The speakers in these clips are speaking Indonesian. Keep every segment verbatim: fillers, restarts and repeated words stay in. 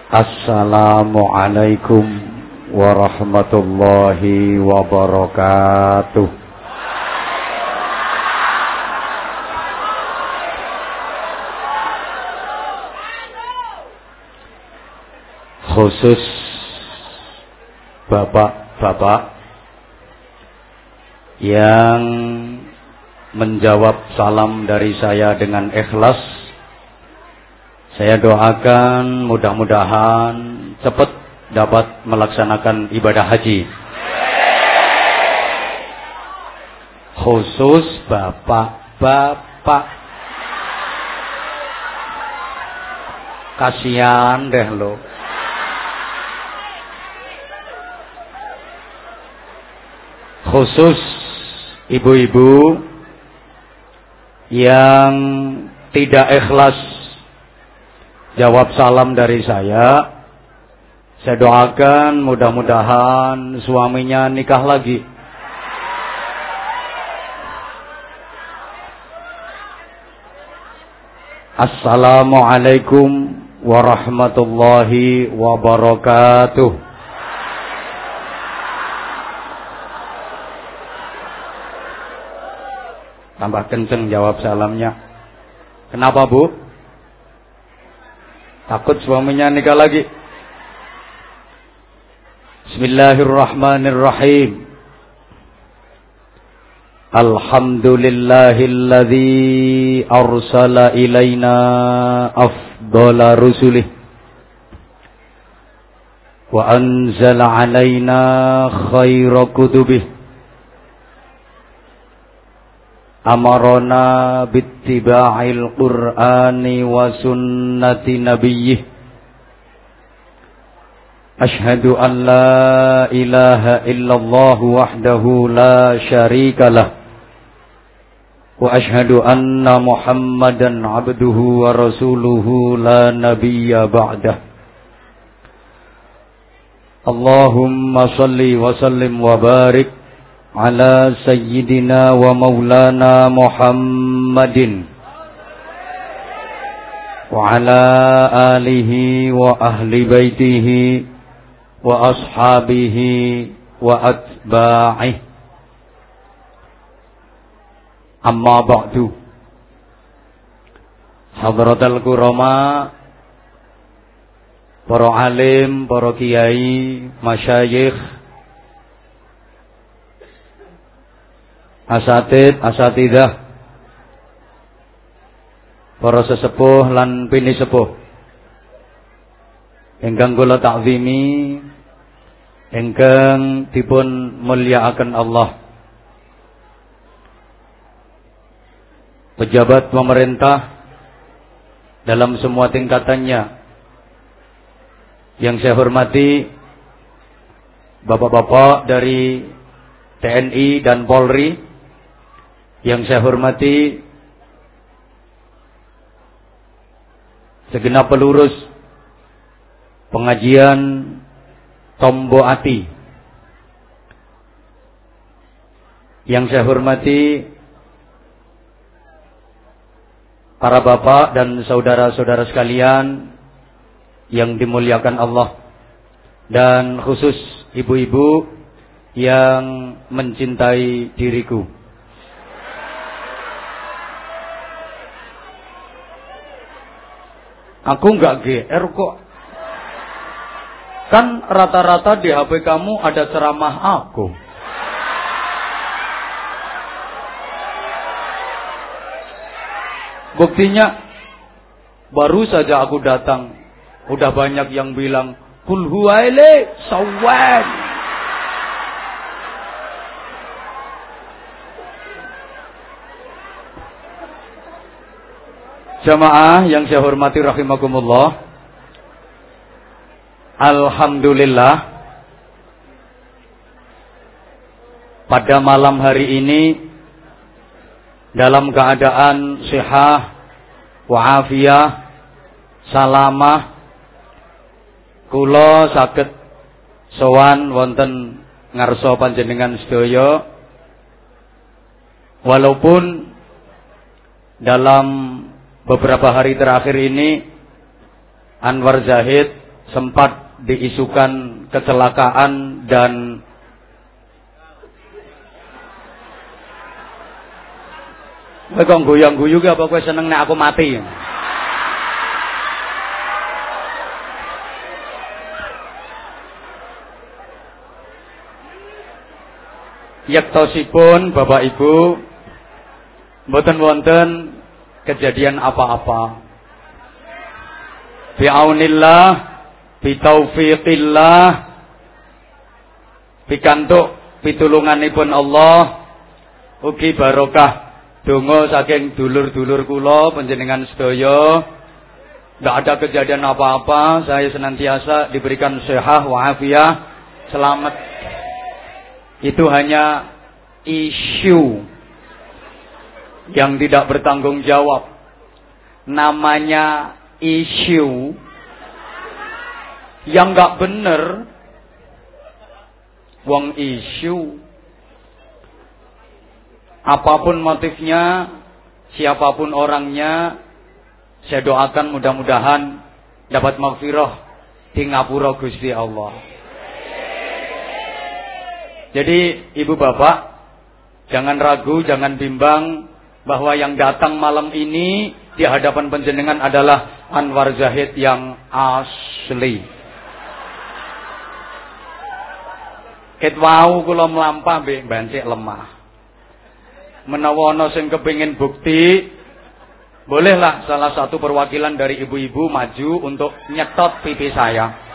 Assalamualaikum warahmatullahi wabarakatuh. Khusus bapak-bapak yang menjawab salam dari saya dengan ikhlas, saya doakan mudah-mudahan cepat dapat melaksanakan ibadah haji. Khusus bapak-bapak, kasihan deh lo. Khusus ibu-ibu yang tidak ikhlas jawab salam dari saya, saya doakan mudah-mudahan suaminya nikah lagi. Assalamualaikum warahmatullahi wabarakatuh. Tambah kenceng jawab salamnya. Kenapa, Bu? Takut suaminya nikah lagi. Bismillahirrahmanirrahim. Alhamdulillahilladzi arsala ilaina afdhala rusulih wa anzala alaina khaira kutubih. Amarona bittiba'il qur'ani wa sunnati nabiyyih. Ashhadu an la ilaha illallah wahdahu la syarika lah. Wa ashhadu anna Muhammadan abduhu wa rasuluhu la nabiyya ba'dah. Allahumma salli wa sallim wa barik ala sayyidina wa maulana Muhammadin wa ala alihi wa ahli baitihi wa ashabihi wa atba'ihi. Amma ba'du. Hadratal kurama, para alim, para kiai, masyayikh, asatid, asatidah, para sesepuh lan pini sepuh ingkang kula takzimi, ingkang dipun mulyakaken Allah. Pejabat pemerintah dalam semua tingkatannya yang saya hormati, bapak-bapak dari T N I dan Polri yang saya hormati, segenap pelurus pengajian Tombo Ati yang saya hormati, para bapak dan saudara-saudara sekalian yang dimuliakan Allah, dan khusus ibu-ibu yang mencintai diriku. Aku enggak G R kok. Kan rata-rata di H P kamu ada ceramah aku. Buktinya baru saja aku datang, udah banyak yang bilang kul huwaile sawan. Jamaah yang saya hormati rahimakumullah, alhamdulillah pada malam hari ini dalam keadaan sehat wa'afiyah salamah kula saged sowan wonten ngarsa panjenengan sedaya, walaupun dalam beberapa hari terakhir ini Anwar Zahid sempat diisukan kecelakaan dan kowe kok goyang-guyu ki apa kowe seneng nek aku mati? Yektosipun Bapak Ibu mboten wonten kejadian apa-apa. Bi'aunillah, bitaufiqillah, pikantuk pitulunganipun Allah, ugi barokah donga saking dulur-dulur kula panjenengan sedaya. Tidak ada kejadian apa-apa, saya senantiasa diberikan sehat wa'afiyah, selamat. Itu hanya isu yang tidak bertanggung jawab. Namanya isu yang gak bener. Wong isu, apapun motifnya, siapapun orangnya, saya doakan mudah-mudahan dapat maghfirah di ngapura Gusti Allah. Jadi ibu bapak, jangan ragu, jangan bimbang bahwa yang datang malam ini di hadapan panjenengan adalah Anwar Zahid yang asli. Ket wau kula mlampah mbek bancik lemah. Menawa ana sing kepengin bukti, bolehlah salah satu perwakilan dari ibu-ibu maju untuk nyetot pipi saya.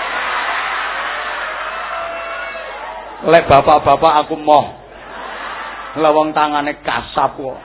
Lek bapak-bapak aku moh lawang tangane kasap kok.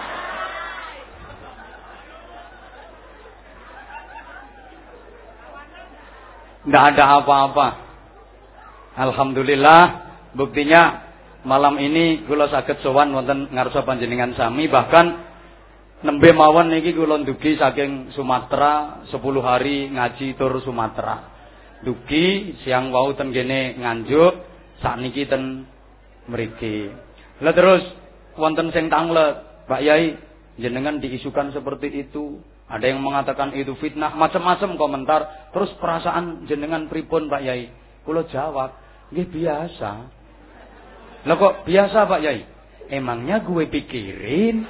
Nggak ada apa-apa. Alhamdulillah, buktinya malam ini kula saged sowan wonten ngarsa panjenengan sami, bahkan nembe mawon niki kula ndugi saking Sumatera, sepuluh hari ngaji tur Sumatera. Dugi siang wau ten kene Nganjuk, sakniki ten mriki. Lah terus wonten sing tanglet, Pak Yai, jenengan diisukan seperti itu. Ada yang mengatakan itu fitnah, macam-macam komentar. Terus perasaan jenengan pripun Pak Yai? Kula jawab, nggih biasa. Lah kok biasa Pak Yai? Emangnya gue pikirin?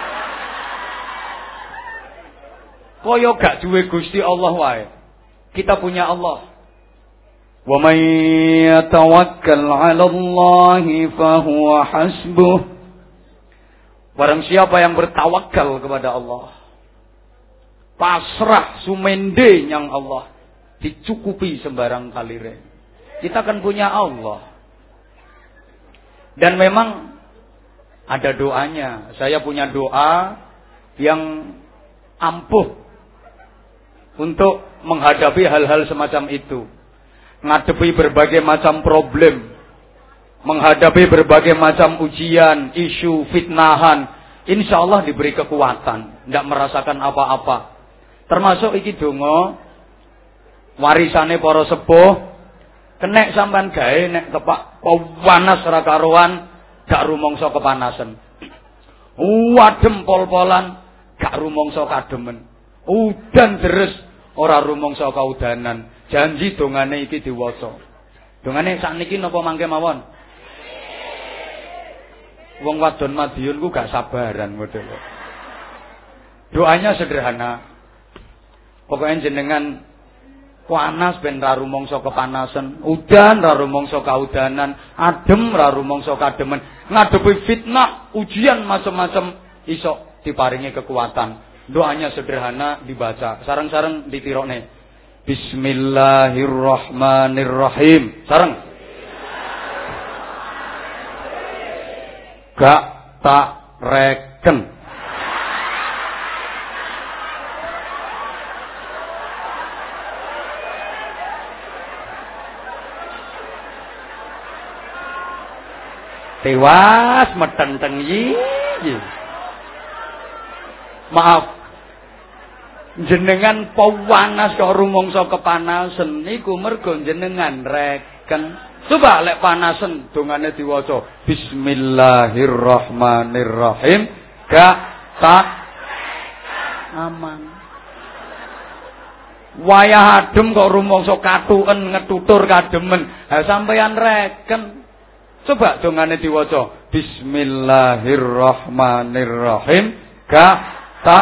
Koyo gak duwe Gusti Allah wae. Kita punya Allah. Wa may yatawakkal 'ala Allahi fa huwa hasbuh. Barang siapa yang bertawakal kepada Allah, pasrah sumende nyang Allah, dicukupi sembarang kalire. Kita kan punya Allah. Dan memang ada doanya. Saya punya doa yang ampuh untuk menghadapi hal-hal semacam itu. Ngadepi berbagai macam problem, menghadapi berbagai macam ujian, isu, fitnahan, insya Allah diberi kekuatan, tidak merasakan apa-apa. Termasuk iki donga warisane para sepuh, kenek sampean gawe nek tepak panas ra karuan, gak rumangsa kepanasan. Wadem pol-polan, gak rumangsa kademen. Udan deres, ora rumangsa kaudanan. Janji dongane iki diwaca. Dongane sakniki napa mangke mawon? Wong wadon Madiun ku gak sabaran model. Doanya sederhana. Pokoknya jenengan panas ben ra rumangsa kepanasan, udan ra rumangsa kaudanan, adem ra rumangsa kademen. Ngadepi fitnah, ujian macam-macam iso diparingi kekuatan. Doanya sederhana dibaca. Sareng-sareng ditirokne. Bismillahirrahmanirrahim. Sareng. Gak tak reken. Tewas metenteng yi. Maaf. Jenengan pawanas kok rumangsa kepanasan niku mergo jenengan reken. Coba lek panasen dongane diwaca Bismillahirrahmanirrahim. Gak tak aman. Wayah adem kok rumangsa katuken ngetutur kademen. Ha sampeyan reken. Coba dongane diwaca. Bismillahirrahmanirrahim. Ga ta.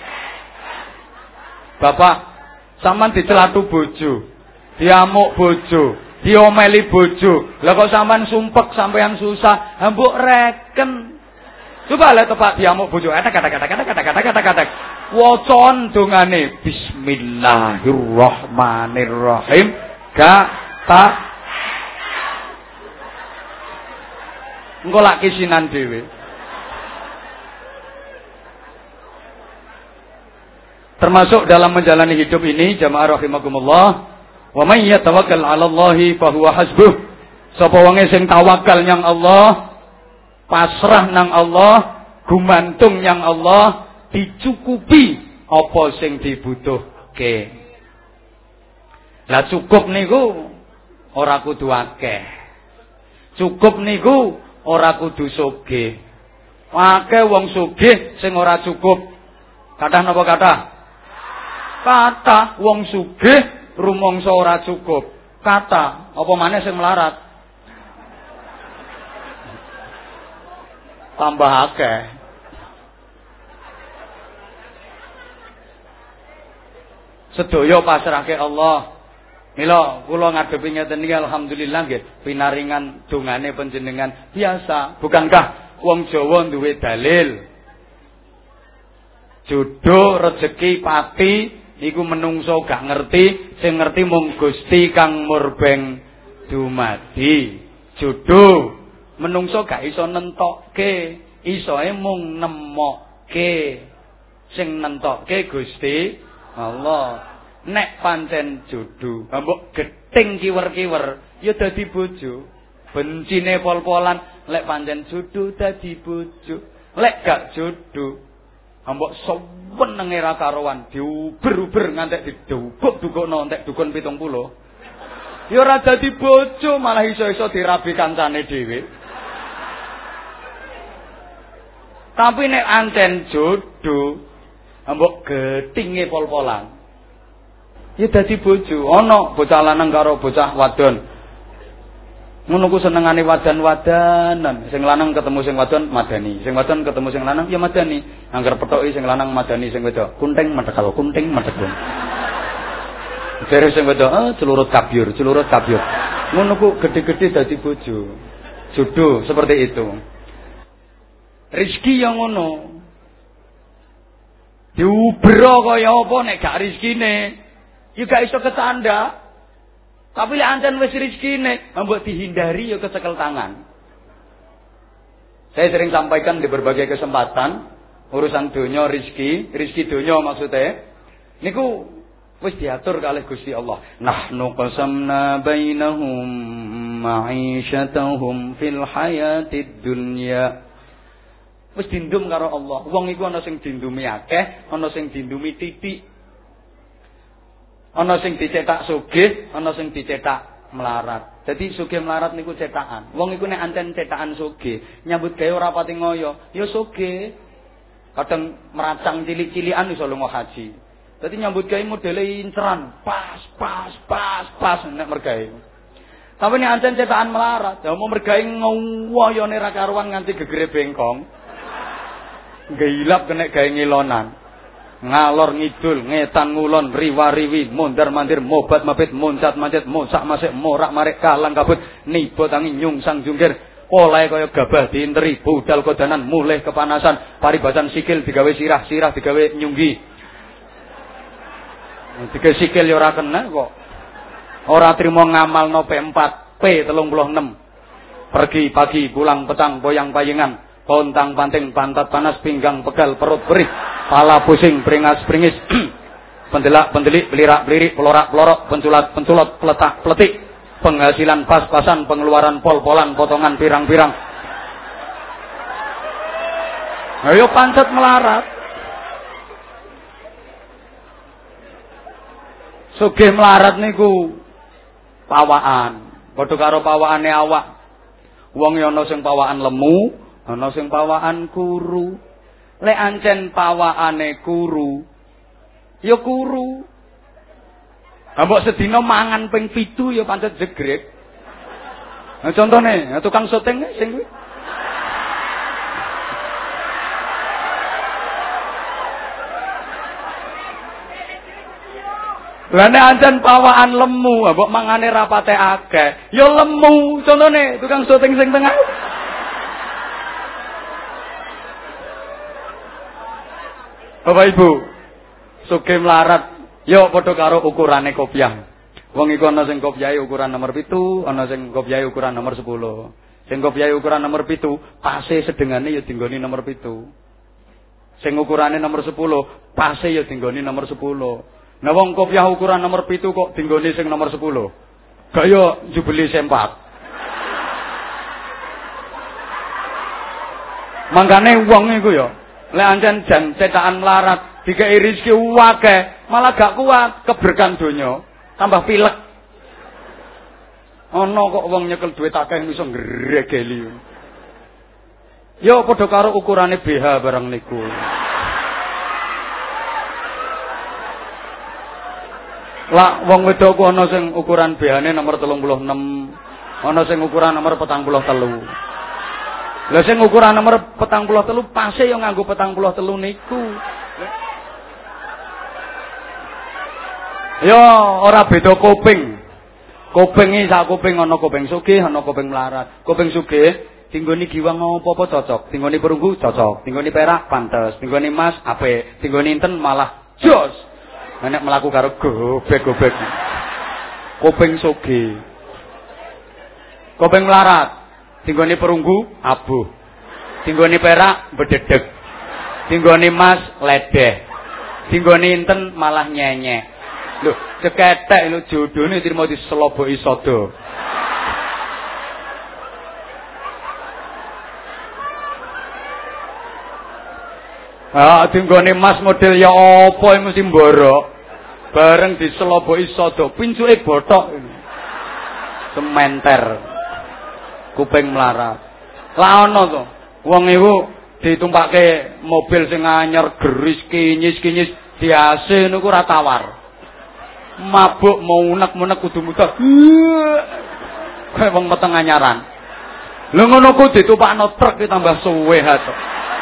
Bapak, sampean dicelatu bojo, diamuk bojo, diomeli bojo. Lah kok sampean sumpek sampean susah, mbok reken. Coba le tepak diamuk bojo. Etek etek etek etek etek etek etek etek. Wacon dongane Bismillahirrahmanirrahim. Ga ta. Engko lak kisinan dhewe. Termasuk dalam menjalani hidup ini jamaah rahimakumullah, wa may yatawakkal 'ala Allahi fa huwa hasbuh. Sapa wonge sing tawakal nyang Allah, pasrah nang Allah, gumantung nyang Allah, dicukupi apa sing dibutuhke. Lah cukup niku ora kudu akeh. Cukup niku ora kudu sugih. Akeh wong sugih sing ora cukup. Kathah napa kathah? Kata wong sugih rumangsa ora cukup. Kata apa maneh sing melarat? Tambah akeh. Sedaya pasrahke Allah. Mila kula ngadepi ngeten iki alhamdulillah nggih pinaringan dongane panjenengan biasa. Bukankah wong Jawa duwe dalil? Jodoh, rezeki, pati iku menungso gak ngerti, sing ngerti mung Gusti kang murbeng dumadi. Jodoh menungso gak iso nentokke, isoe mung nemokke. Sing nentokke Gusti Allah. Nek pancen jodoh, mbok gething kiwer-kiwer ya dadi bojo. Bencine pol-polan, lek pancen jodoh dadi bojo. Lek gak jodoh ambok sewenenge ra karuan diuber-uber ngantek diduguk-dugukno entek dukun pitung puluh. Ya ora dadi bojo, malah iso-iso dirabi kancane dhewe. Tapi nek ancen jodoh, ambok getinge pol-polan. Ya dadi bojo. Ana bocah lanang karo bocah wadon. Ngono ku senengane wadan-wadanan. Sing lanang ketemu sing wadon madani, sing wadon ketemu sing lanang ya madani. Angger pethoki sing lanang madani sing wedok. Kunting medhekal, kunting medhekal. Jare sing wedok, "Ah, celurut kabyur, celurut kabyur." Ngono ku gedhe-gedhe dadi bojo. Jodoh seperti itu. Rezeki yang ngono. Diubro kaya apa nek gak rezekine? Ya gak iso ketanda. Tapi lek ancen wis rezekine, mbok dihindari ya kecekel tangan. Saya sering sampaikan di berbagai kesempatan urusan donya rezeki, rezeki donya maksudnya niku wis diatur kalih Gusti Allah. Nahnu qasamna bainahum ma'isyatahum fil hayatid dunya. Wis dindum karo Allah. Wong iku ana sing dindumi akeh, ana sing dindumi titik. Ana sing dicetak sugih, ana sing dicetak melarat. Dadi sugih melarat niku cetakan. Wong iku nek ancen cetakan sugih, nyambut gawe ora pati ngoyo, ya sugih. Kadang meracang cilik-cilikan iso lunga haji. Dadi nyambut gawe modele inceran, pas pas pas pas nek mergawe. Tapi nek ancen cetakan melarat, ya mau mergawe ngowoyone ra karuan nganti gegere bengkong. Gilap kena gawe ngilonan. Ngalor ngidul, ngetan ngulon, riwa-riwi, mondar-mandir, mobat mabit, moncat mancet, mosak masik, morak marik, kalang kabut, nibo tangi, nyungsang jungkir, polahe kaya gabah diinteri, budal kodanan, mulih kepanasan, paribasan sikil digawe sirah, sirah digawe nyunggi. Digawe sikil ya ora kena kok. Ora trimo ngamalno P empat, P tiga puluh enam. Pergi pagi, pulang petang, boyang payengan. Pontang panting, pantat panas, pinggang pegal, perut perih, pala pusing, beringas beringis, pendelak pendelik, belirak belirik, pelorak pelorok, penculat penculot, peletak peletik, penghasilan pas-pasan, pengeluaran pol-polan, potongan pirang-pirang. Ayo pancet melarat. Sugih melarat niku pawaan, padha karo pawaane awak. Wong ana sing pawaan lemu, ana sing pawaan kuru. Lek ancen pawaane kuru, ya kuru. Mbok sedina mangan ping pitu ya pancet jegrek. Nah contone, tukang syuting sing kuwi. Lah nek ancen pawaan lemu, mbok mangane rapate akeh, ya lemu. Contone tukang syuting sing tengah. Bapak Ibu, sugih melarat, yo padha karo ukurane kopiah. Wong iku ana sing kopiahe ukuran nomor pitu, ana sing kopiahe ukuran nomor sepuluh. Sing kopiahe ukuran nomor pitu, pase sedengane ya dinggoni nomor pitu. Sing ukurane nomor sepuluh, pase ya dinggoni nomor sepuluh. Nah wong kopiah ukuran nomor pitu kok dinggoni sing nomor sepuluh. Gak yo jubeli sempak. Mangkane wong iku yo lek ancen jan cetakan melarat, dikei rezeki akeh, malah gak kuat keberkan donya, tambah pilek. Ana kok wong nyekel duit akeh iso ngregeli. Yo padha karo ukurane B H barang niku. Lah wong wedok ku ana sing ukuran B H-ne nomor telung puluh enam, ana sing ukuran nomor petang puluh telu. Lah sing ukuran nomor petang puluh telu pase yo nganggo petang puluh telu niku. Yo ora beda kuping. Kupingi sak kuping ana kuping sugih, ana kuping melarat. Kuping sugih tinggoni giwang apa-apa cocok, tinggoni perunggu cocok, tinggoni perak pantes, tinggoni emas apik, tinggoni inten malah jos. Nek mlaku karo gobek-gobek. Kuping sugih. Kuping melarat tinggoni perunggu abuh, tinggoni perak bededeg, tinggoni emas ledeh, tinggoni inten malah nyenyek. Lho, ceketek lho jodone trimo diseloboki sodo. Ah, tinggoni emas model ya apa mesti mborok. Bareng diseloboki sodo, pincuke bothok. Sementer. Kuping melarat. Lah ana to. Wong iku ditumpake mobil sing anyar geris kinyis-kinyis di A C niku ora tawar. Mabuk mau unek-unek kudu muter. Kayak wong meteng anyaran. Lha ngono ku ditumpakno truk ki tambah suwe hato.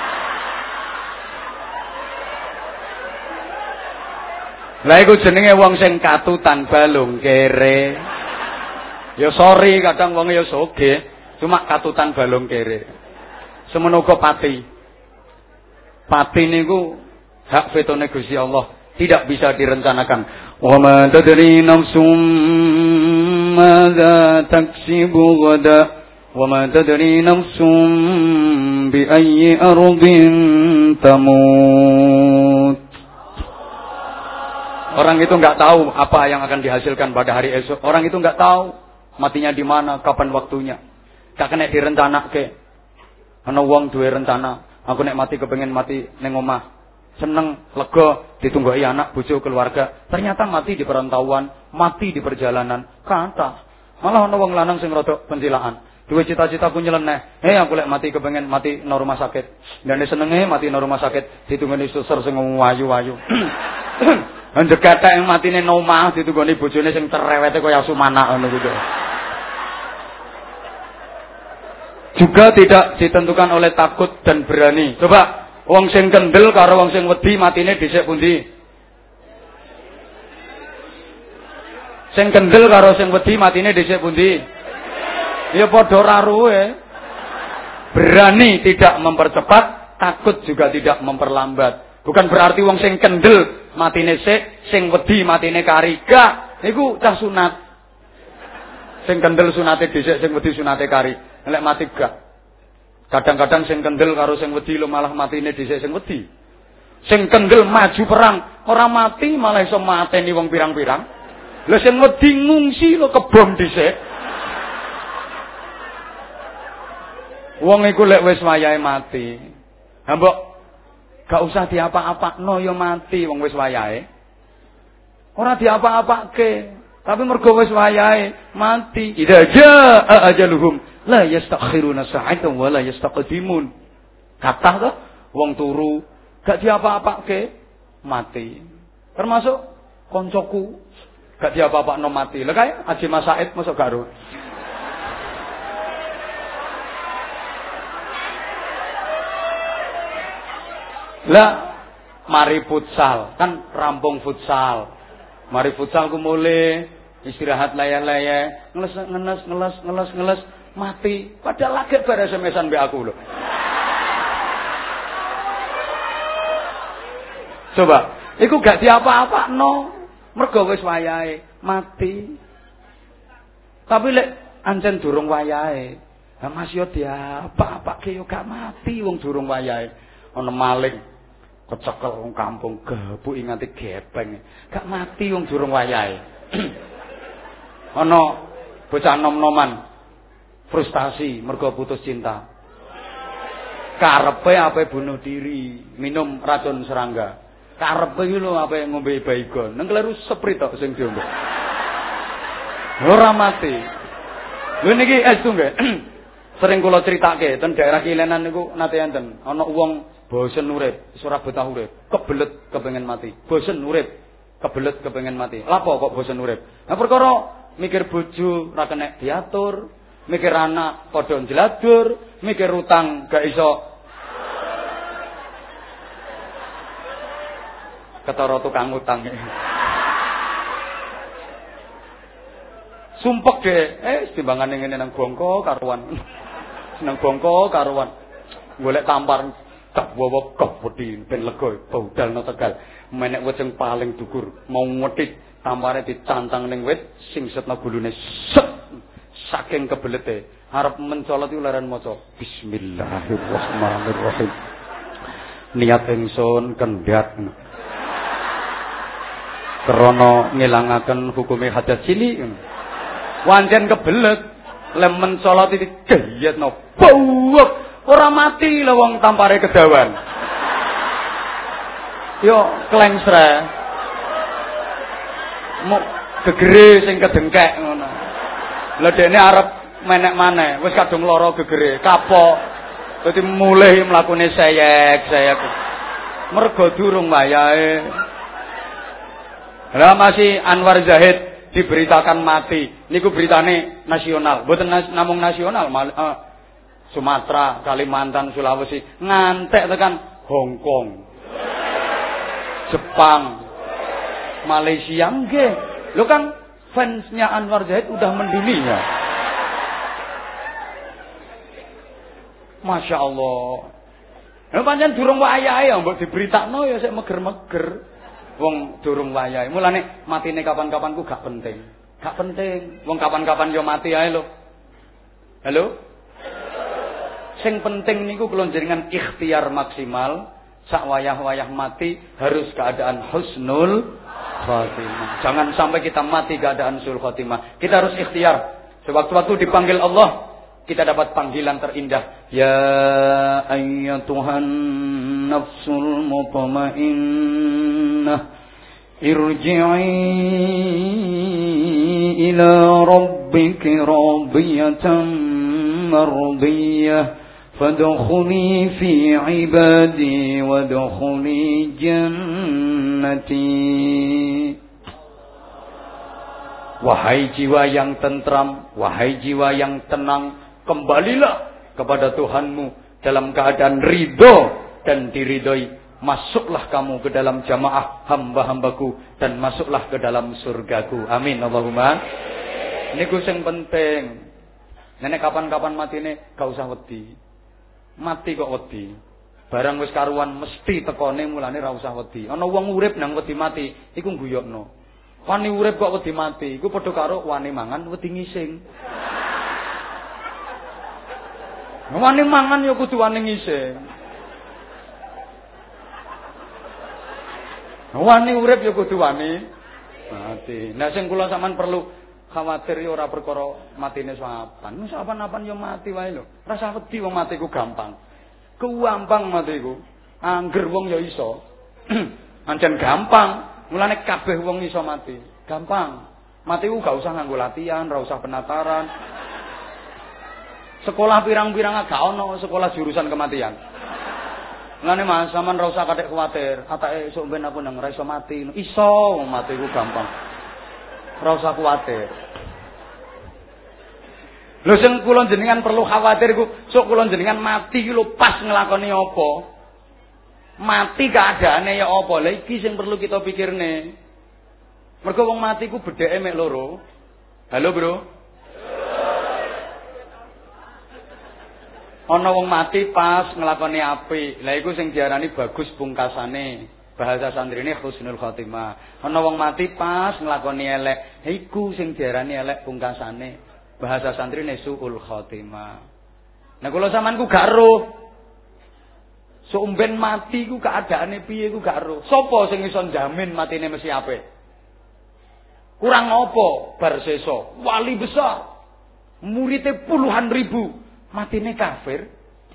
Lah iku jenenge wong sing katutan balung kere. Ya sorry kadang wong ya sugih. Cuma katutan balung kere. Semono uga pati. Pati niku hak vetone Gusti Allah, tidak bisa direncanakan. Wa ma tadri nafsum madza taksibu ghada wa ma tadri nafsum bi ayyi ardin tamut. Orang itu enggak tahu apa yang akan dihasilkan pada hari esok. Orang itu enggak tahu matinya di mana, kapan waktunya. Gak kena direncanake. Ana wong duwe rencana, aku nek mati kepengin mati ning omah. Seneng, lega, ditunggoki anak, bojo, keluarga. Ternyata mati di perantauan, mati di perjalanan. Kata, malah ana wong lanang sing rada pencilaan. Duwe cita-cita ku nyeleneh. Hei aku lek mati kepengin mati nang rumah sakit. Dene senenge mati nang rumah sakit, ditunggoni suster sing wayu-wayu. Anjek kathek yang matine nang omah ditunggoni bojone sing cerewete kaya Sumana ngono kuwi. Juga tidak ditentukan oleh takut dan berani. Coba wong sing kendel karo wong sing wedi matine dhisik pundi? Sing kendel karo sing wedi matine dhisik pundi? Ya padha raruhe. Berani tidak mempercepat, takut juga tidak memperlambat. Bukan berarti wong sing kendel matine sik, sing wedi matine kari. Gak, niku cah sunat. Sing kendel sunate dhisik, sing wedi sunate kari. Lek mati gak. Kadang-kadang sing kendel karo sing wedi lho malah matine dhisik sing wedi. Sing kendel maju perang, ora mati malah iso mateni wong pirang-pirang. Lah sing wedi ngungsi lho kebom dhisik. Wong iku lek wis wayahe mati. Ha mbok gak usah diapa-apakno ya mati wong wis wayahe. Ora diapa-apake. Tapi mergo wis wayahe mati. Idza jaa ajaluhum la yastakhiruna sa'atan wa la yastaqdimun. Kathah to wong turu gak diapa-apake mati. Termasuk koncoku gak diapa-apakno mati. Lha kae Haji Mas Said mosok gak ro. Lah mari futsal, kan rampung futsal. Mari futsal ku mulai istirahat laya-laya, ngeles ngeles ngeles ngeles ngeles mati. Padahal lagi bare S M S-an mbek aku lho. Coba, iku gak diapa-apakno. Mergo wis wayahe mati. Tapi lek ancen durung wayahe, ha Mas yo diapa-apake yo gak mati wong durung wayahe. Ana maling kecekel wong kampung gebuki nganti gepeng. Gak mati wong durung wayahe. Ana bocah nom-noman frustasi mergo putus cinta. Karepe ape bunuh diri, minum racun serangga. Karepe iki lho ape ngombe baygon. Nang kleru seprit tok sing diombe. Ora mati. Lho niki estu nggih. Sering kula critake ten daerah Kilenan niku nate enten ana wong bosen urip, ora betah urip, kebelet kepengin mati. Bosen urip, kebelet kepengin mati. Lapo kok bosen urip? Nah perkara mikir bojo ora kena diatur, mikir anak padha njladur, mikir utang gak iso ketara tukang utang. Sumpek deh, eh timbangane ngene nang bongko karuan. Nang bongko karuan. Golek tampar tak wawa kok wedi ben lega budal no Tegal menek weceng paling dhuwur mau ngethit tampare dicantang ning wit sing setna gulune set saking kebelete arep mencolot iku leren maca bismillahirrahmanirrahim niat ingsun kendhat krana ngilangaken hukume hadas cilik wancen kebelet lem mencolot iki gayetno bawek. Ora mati lho wong tampare kedawan. Yo klengsre. Mok gegere sing kedengkek ngono. Lah dene arep menek maneh, wis kadung lara gegere, kapok. Dadi mulih mlakune seyek-seyek. Mergo durung wayahe. Lah masih Anwar Zahid diberitakan mati. Niku beritane nasional, mboten nas, namung nasional, mal, uh, Sumatera, Kalimantan, Sulawesi, ngantek tekan Hong Kong, Jepang, Malaysia nggih. Lho kan fansnya Anwar Zahid udah mendunia. Masya Allah. Lha pancen durung wayahe ya mbok diberitakno ya sik meger-meger. Wong durung wayahe. Mulane matine kapan-kapan ku gak penting. Gak penting. Wong kapan-kapan yo mati ae lho. Halo? Sing penting niku kula jenengan ikhtiar maksimal, sak wayah-wayah mati harus keadaan husnul khatimah. Jangan sampai kita mati keadaan sul khatimah. Kita harus ikhtiar. Sewaktu-waktu dipanggil Allah, kita dapat panggilan terindah. Ya ayyatuhan nafsul mutmainnah irji'i ila rabbiki radiyatan mardiyah. Fadkhuli fi ibadi wadkhuli jannati. Wahai jiwa yang tentram, wahai jiwa yang tenang, kembalilah kepada Tuhanmu dalam keadaan ridho dan diridhoi. Masuklah kamu ke dalam jamaah hamba-hambaku dan masuklah ke dalam surgaku. Amin Allahumma. Niku sing penting. Nenek kapan-kapan matine gak usah wedi. Mati kok wedi. Barang wis karuan mesti tekone mulane ra usah wedi. Ana wong urip nang wedi mati, iku guyokno. Wani urip kok wedi mati, iku padha karo wani mangan wedi ngising. Wani mangan ya kudu wani ngising. Wani urip ya kudu wani mati. Nah sing kula sampean perlu khawatir ya ora perkara matine sapan. Wis sapan-apan ya mati wae lho. Rasa wedi wong mati ku gampang. Gampang mati ku. Angger wong ya iso. Ancen gampang. Mulane kabeh wong iso mati. Gampang. Mati ku gak usah nganggo latihan, ora usah penataran. Sekolah pirang-pirang gak ono sekolah jurusan kematian. Mulane Mas, sampean ora usah kathek kuwatir. Atake esuk ben aku nang ora iso mati. Iso mati ku gampang. Ora usah kuwatir. Lho sing kula jenengan perlu khawatir iku sok kula jenengan mati iki lho pas nglakoni apa? Mati keadaane ya apa? Lah iki sing perlu kita pikirne. Mergo wong mati ku bedheke mek loro. Halo, Bro. Ana wong mati pas nglakoni apik. Lah iku sing diarani bagus pungkasane. Bahasa santrine husnul khotimah. Ana wong mati pas nglakoni elek. Lah iku sing diarani elek pungkasane. Bahasa santrine suul khotimah. Nah kula sampean ku gak roh. Somben mati ku keadaane piye ku gak roh. Sapa sing iso jamin matine mesti apik? Kurang apa bar sesa? Wali besar. Muridé puluhan ribu. Matine kafir.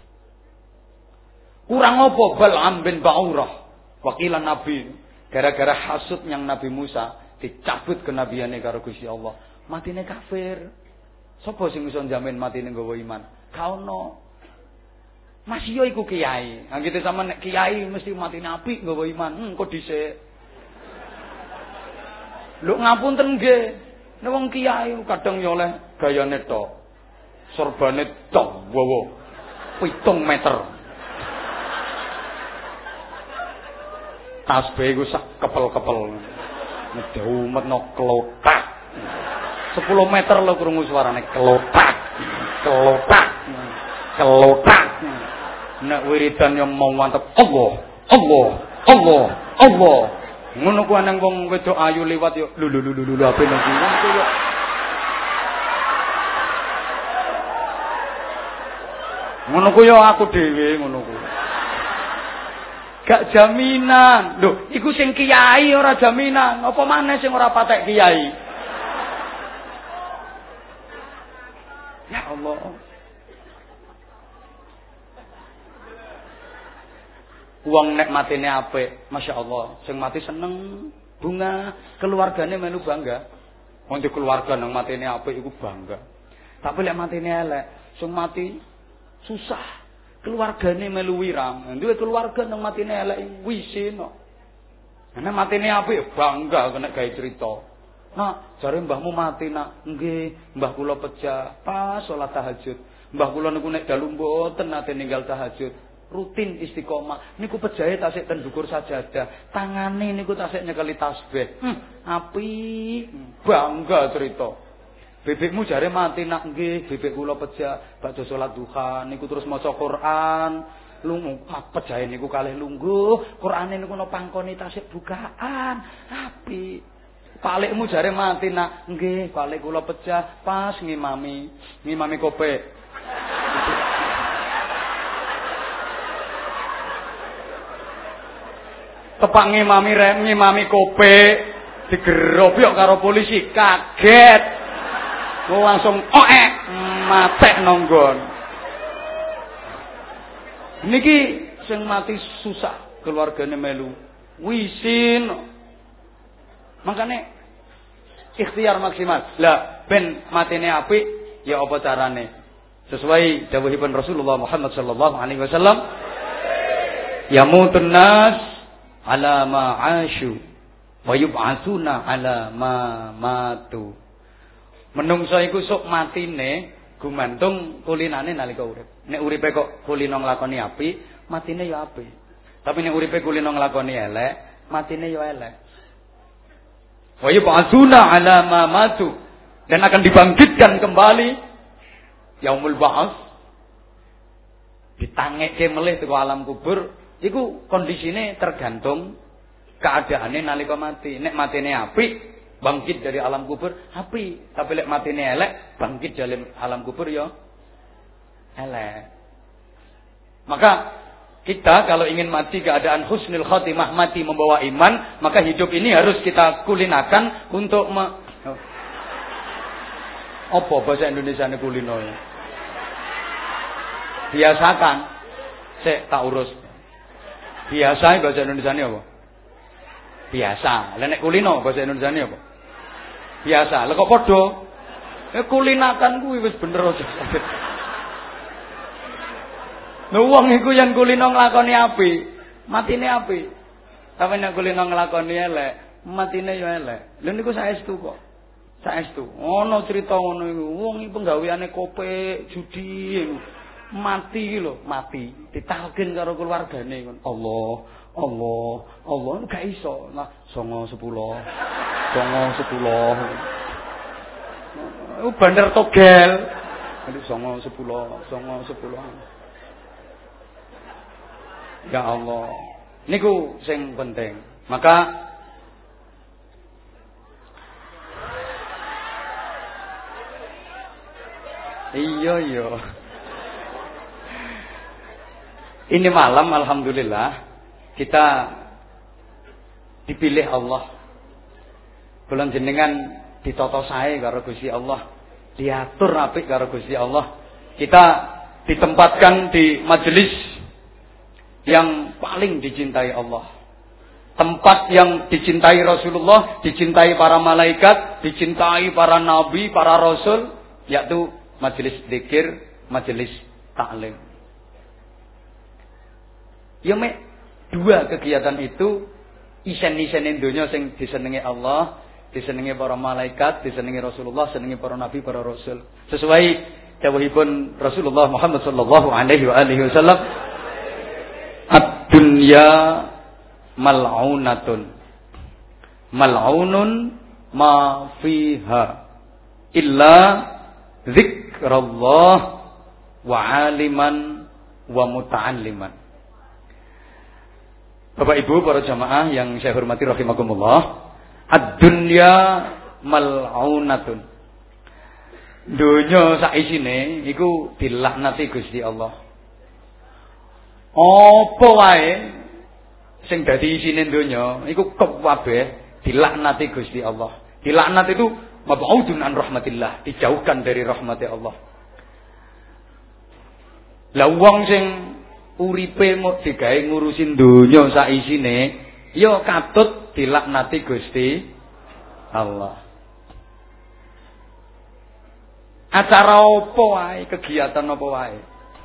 Kurang apa Bal'am bin Ba'urah. Wakilan Nabi. Gara-gara hasud yang Nabi Musa. Dicabut kenabiane karo Gusti Allah. Matine kafir. Sapa sing iso jamin matine nggawa iman? Ka ono. Mas yo iku kiai. Anggite sampean nek kiai mesti matine apik nggawa iman. Hmm kok dhisik. Lho ngapunten nggih. Nek wong kiai kadang yo oleh gayane tok. Sorbane tok wowo. pitung meter. Tasbih iku sak kepel-kepel. Ngedeumetno klotak. sepuluh meter lho krungu suarane klotak. Klotak. Klotak. Nek wiridan yo mau mantep Allah, Allah, Allah, Allah. Ngono ku anang wong wedok ayu liwat yo lho lho lho lho ape nang ngono yo. Ngono ku yo aku dhewe ngono ku. Gak jaminan. Lho, iku sing kiai ora jaminan. Apa maneh sing ora patek kiai? Ya Allah. Wong nek matine apik, Masya Allah, sing mati seneng, bunga, keluargane melu bangga. Wong di keluarga nang matine apik iku bangga. Tapi lek matine elek, sing mati susah, keluargane melu wiram. Duwe keluarga nang matine elek wisin kok. Nek matine apik bangga nek gawe crita. Nak, jare mbahmu mati nak. Nggih, mbah kula pejah pas salat tahajud. Mbah kula niku nek dalu mboten nate ninggal tahajud. Rutin istiqomah niku pejahe tasik ten dhukur sajadah, tangane niku tasik nyekeli tasbih. Hmm, apik, bangga cerita. Bebekmu jare mati nak nggih, bebek kula pejah badhe salat duha niku terus maca Quran, lungo pejahe niku kalih lungguh, Qurane niku ana pangkone tasik bukaan. Apik. Palikmu jare mati nak nggih, palik kula pejah pas ngimami, ngimami kopek. Tepak ngimami rem, ngimami kopek, digerobok karo polisi, kaget. Langsung oek, matek nonggon. Niki sing mati susah, keluargane melu wisin. Makane ikhtiar maksimal. Lah ben matine apik ya apa carane? Sesuai dawuhipun Rasulullah Muhammad sallallahu alaihi wasallam, yamutun nas ala ma asyu wa yub'atsuna ala ma matu. Menungso iku sok matine gumantung kulinane nalika urip. Nek uripe kok kulino nglakoni apik, matine ya apik. Tapi nek uripe kulino nglakoni elek, matine ya elek. Wa yub'atsuna ala ma matu, dan akan dibangkitkan kembali yaumul ba'ats. Ditangekke melih teko alam kubur. Iku kondisine tergantung keadaane nalika mati. Nek matine apik, bangkit dari alam kubur apik. Tapi lek matine elek, bangkit dari alam kubur ya elek. Maka kita kalau ingin mati keadaan husnul khotimah, mati membawa iman, maka hidup ini harus kita kulinakan untuk me... oh. Apa bahasa Indonesiane kulino ya? Biasakan. Sik tak urus. Biasa bahasa Indonesia ini apa? Biasa. Lah nek kulino bahasa Indonesia ini apa? Biasa. Lah kok padha? Eh kulinakan kuwi wis bener aja. Lho wong iku yen kulino nglakoni apik, matine apik. Tapi nek kulino nglakoni elek, matine yo elek. Lha niku saestu kok. Saestu ana crita ngono iku. Wong iki penggaweane kopek, judi mati iki lho, mati. Ditalkin karo keluargane ngono. Allah, Allah, Allah gak iso. Nah, songo sepuluh. Songo sepuluh. Iku bandar togel. Jadi songo sepuluh, songo sepuluh. Ya Allah. Niku sing penting. Maka iya iya. Ini malam alhamdulillah kita dipilih Allah. Kula jenengan ditata sae karo Gusti Allah, diatur apik karo Gusti Allah. Kita ditempatkan di majelis yang paling dicintai Allah. Tempat yang dicintai Rasulullah, dicintai para malaikat, dicintai para nabi, para rasul, yaitu majelis zikir, majelis taklim. Ya mek dua kegiatan itu isen-isene donya sing disenengi Allah, disenengi para malaikat, disenengi Rasulullah, disenengi para nabi, para rasul. Sesuai dawuhipun Rasulullah Muhammad sallallahu alaihi wa alihi wasallam, ad-dunya mal'unatun. Mal'unun ma fiha illa zikrullah wa aliman wa muta'alliman. Bapak Ibu para jamaah yang saya hormati rahimakumullah, ad-dunya mal'unatun. Donya sak isine iku dilaknati Gusti Allah. Apa wae sing dadi isine donya iku kabeh dilaknati Gusti Allah. Dilaknat itu mab'udun an rahmatillah, dijauhkan dari rahmati Allah. Lah wong sing uripe mok digawe ngurusin donya sak isine ya katut dilaknati Gusti Allah. Acara apa wae, kegiatan apa wae,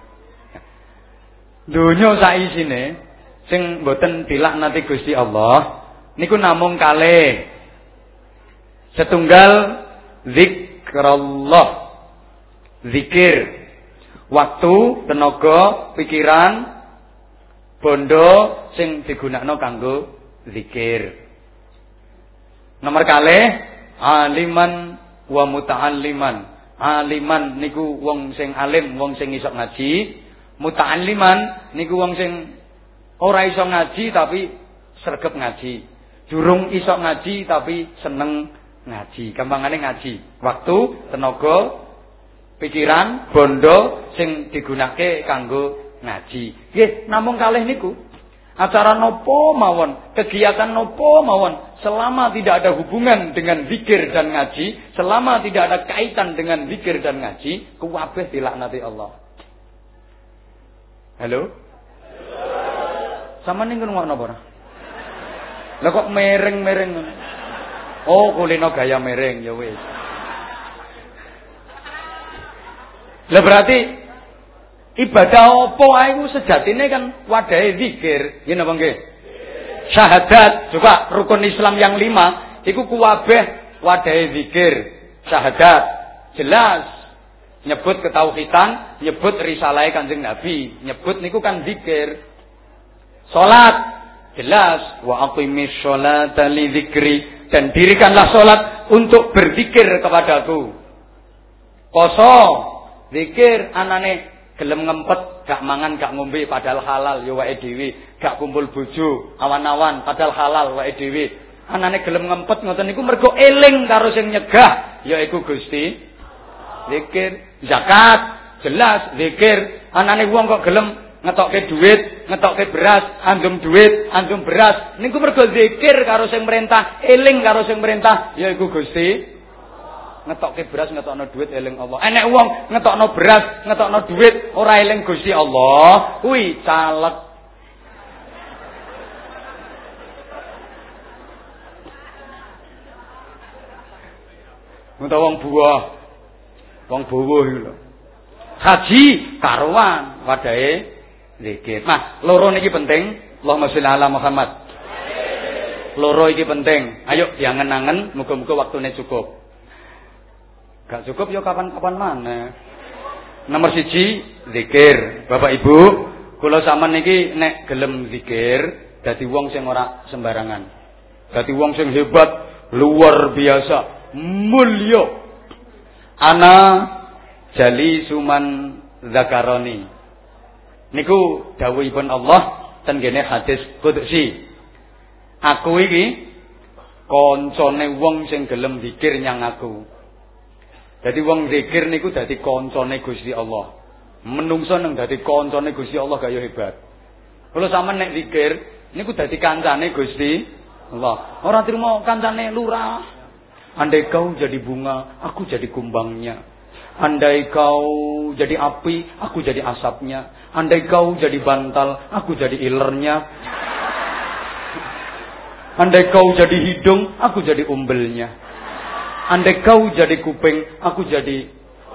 donya sak isine sing mboten dilaknati Gusti Allah niku namung kalih. Setunggal zikrullah, zikir, waktu, tenaga, pikiran, bondo sing digunakno kanggo zikir. Nomor kalih aliman wa muta'alliman. Aliman niku wong sing alim, wong sing iso ngaji. Muta'alliman niku wong sing ora iso ngaji tapi sregep ngaji. Durung iso ngaji tapi seneng ngaji. Gampangane ngaji. Waktu, tenaga, pikiran, bondo sing digunakake kanggo ngaji. Nggih, namung kalih niku. Acara nopo mawon, kegiatan nopo mawon, selama tidak ada hubungan dengan zikir dan ngaji, selama tidak ada kaitan dengan zikir dan ngaji, kuwabeh dilaknati Allah. Halo? Sama ning ngono napa ora? Lah kok mereng-mereng ngono? Oh, kulino gaya mereng ya wis. Lah berarti ibadah apa ae ku sejatine kan wadahe zikir, nggih napa nggih? Syahadat juga rukun Islam yang lima iku kuwabeh wadahe zikir. Syahadat jelas nyebut ketauhidan, nyebut risalahe Kanjeng Nabi, nyebut niku kan zikir. Salat jelas wa aqimis sholata li dzikri, dan dirikanlah salat untuk berzikir kepadaku. Poso zikir anane gelem ngempet, gak mangan, gak ngombe padahal halal ya wae dhewe, gak kumpul bojo awan-awan padahal halal wae dhewe. Anane gelem ngempet ngoten niku mergo eling karo sing nyegah yaiku Gusti. Zikir, zakat jelas zikir. Anane wong kok gelem ngetokke duit, ngetokke beras, andum duit, andum beras, niku mergo zikir karo sing merintah, eling karo sing merintah yaiku Gusti. Ngetokke beras, ngetokno duit eling Allah. Enek wong ngetokno beras, ngetokno duit ora eling Gusti Allah, kuwi caleg. Utawa wong buah. Wong buwuh iki lho. Haji karuan wadahe zikir. Nah, loro niki penting. Allahumma sholli ala Muhammad. Loro iki penting. Ayo diangen-angen, muga-muga waktune cukup. Gak cukup ya kapan-kapan mana. Nomor siji zikir. Bapak Ibu, kula sampean niki nek gelem zikir dadi wong sing ora sembarangan. Dadi wong sing hebat, luar biasa, mulya. Ana jali suman zakaroni. Niku dawuhipun Allah ten kene hadis qudsi. Aku iki kancane wong sing gelem zikir nyang aku. Dadi wong zikir niku dadi kancane Gusti Allah. Menungso nang dadi kancane Gusti Allah gaya hebat. Kula sampean nek zikir niku dadi kancane Gusti Allah. Ora trimo kancane lurah. Andai kau jadi bunga, aku jadi kumbangnya. Andai kau jadi api, aku jadi asapnya. Andai kau jadi bantal, aku jadi ilernya. Andai kau jadi hidung, aku jadi umbelnya. Andai kau jadi kuping, aku jadi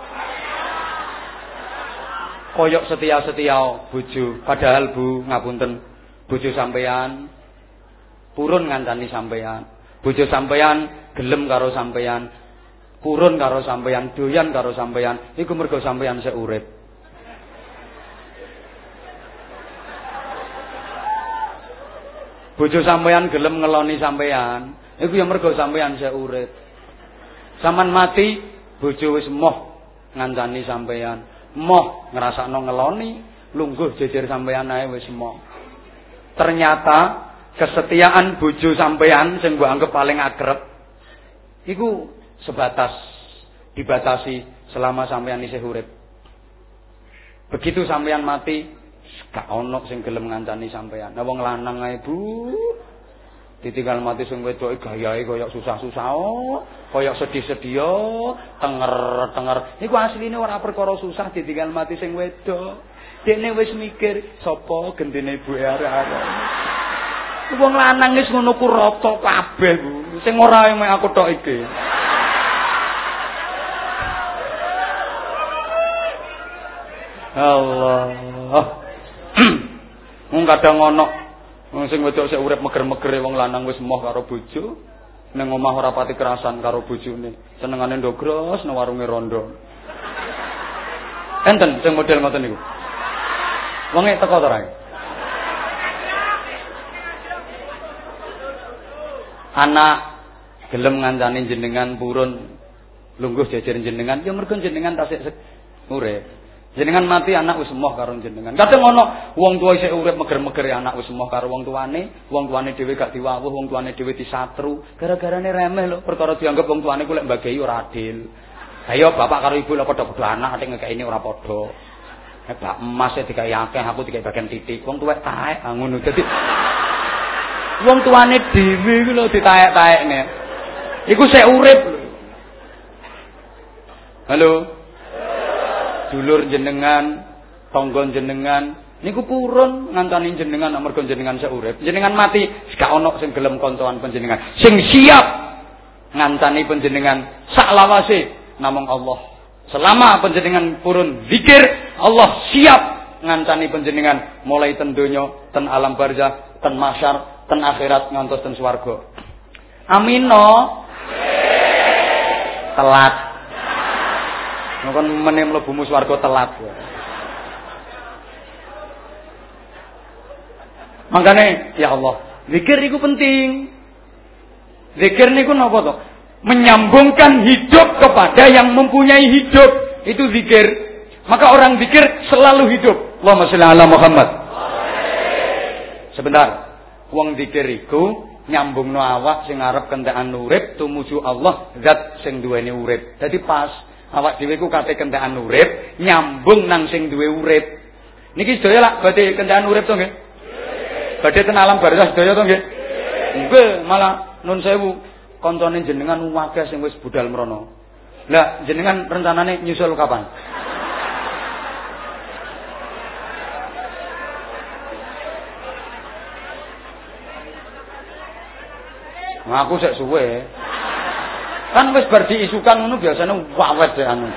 koyok setia-setia bojo. Padahal Bu, ngapunten, bojo sampeyan purun ngancani sampeyan. Bojo sampeyan gelem karo sampeyan, purun karo sampeyan, doyan karo sampeyan. Iku mergo sampeyan sik urip. Bojo sampeyan gelem ngeloni sampeyan, iku ya mergo sampeyan sik urip. Saman mati, bojo wis moh ngancani sampeyan, moh ngrasakno ngeloni, lungguh jejer sampeyan ae wis moh. Ternyata kesetiaan bojo sampeyan sing mbok anggap paling akrab iku sebatas dibatasi selama sampeyan isih urip. Begitu sampeyan mati, gak ono sing gelem ngancani sampeyan. Nah wong lanang ae Bu, ditinggal mati sing wedok gayahe koyo susah-susah, koyo sedih-sedih, tenger-tenger. Iku asline ora perkara susah ditinggal mati sing wedok. Dekne wis mikir sapa gendene ibuke arek-arek. Wong lanang wis ngono ku rata kabeh ku. Sing ora mek aku tok iki. Allah. Wong kadang ono wong sing wedok sik urip meger-megere wong lanang wis moh karo bojo. Ning omah ora pati kerasan karo bojone. Senengane ndogros nang warunge rondo. Enten sing model ngoten niku. Wonge teko to rae. Anak gelem ngancani jenengan purun lungguh jejer jenengan ya mergo jenengan tasik urip. Jenengan mati anak wis emoh karo jenengan. Kadang ana wong tuwa isih urip meger-meger anak wis emoh karo wong tuane, wong tuane dhewe gak diwawuh, wong tuane dhewe disatru, gara-garane remeh lho, perkara dianggap wong tuane ku lek mbagei ora adil. Ayo bapak karo ibu lek padha-padha anak ate ngekeki ora padha. Nek bak emas e dikai akeh, aku dikai bagian titik. Wong tuwek taek ngono. Dadi wong tuane dhewe ku lho ditaek-taekne. Iku sik urip lho. Halo. Dulur jenengan, tangga jenengan, niku purun ngancani jenengan amarga jenengan sik urip. Jenengan mati, gak ono sing gelem kancan panjenengan. Sing siap ngancani panjenengan sak lawase namung Allah. Selama panjenengan purun zikir, Allah siap ngancani panjenengan mulai ten donya, ten alam barzah, ten mahsyar, ten akhirat ngantos ten swarga. Amin no. Telat. Mongkon meneh mlebu swarga telat. Makane ya Allah, zikir niku penting. Zikir niku napa to? Menyambungkan hidup kepada yang mempunyai hidup. Itu zikir. Maka orang zikir selalu hidup. Allahumma shalli ala Muhammad. Sebentar. Wong zikir iku nyambungno awak sing arep kentekan urip tumuju Allah, zat sing duweni urip. Dadi pas awak dhewe ku kate kentekan urip nyambung nang sing duwe urip. Niki sedaya lak badhe kentekan urip to nggih? Badhe ten alam barzah sedaya to nggih? Nggih, malah nun sewu kancane jenengan akeh sing wis budal mrono. Lah jenengan rencanane nyusul kapan? Nah, aku sik suwe. Kan wis bar diisukan ngono biasane wawet deh anu.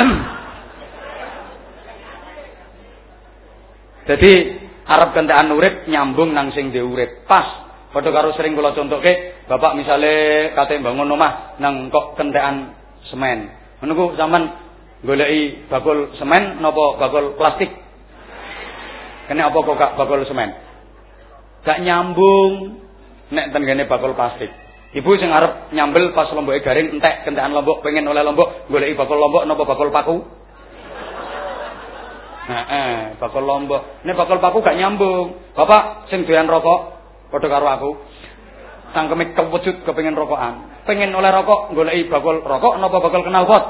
Jadi arep kentekan urip nyambung nang sing dhewe urip. Pas padha karo sering kula contohke, bapak misale kate bangun omah nang kok kentekan semen. Ngono ku sampean goleki bakul semen napa bakul plastik? Kene apa kok gak bakul semen? Gak nyambung nek ten kene bakul plastik. Ibu sing arep nyambel pas lomboke garing entek kentekan lombok pengen oleh lombok goleki bakul lombok napa bakul paku? Heeh, bakul lombok. Nek bakul paku gak nyambung. Bapak sing doyan rokok padha karo aku. Sangkeme kewujud kepengin rokokan. Pengen oleh rokok goleki bakul rokok napa bakul knalpot?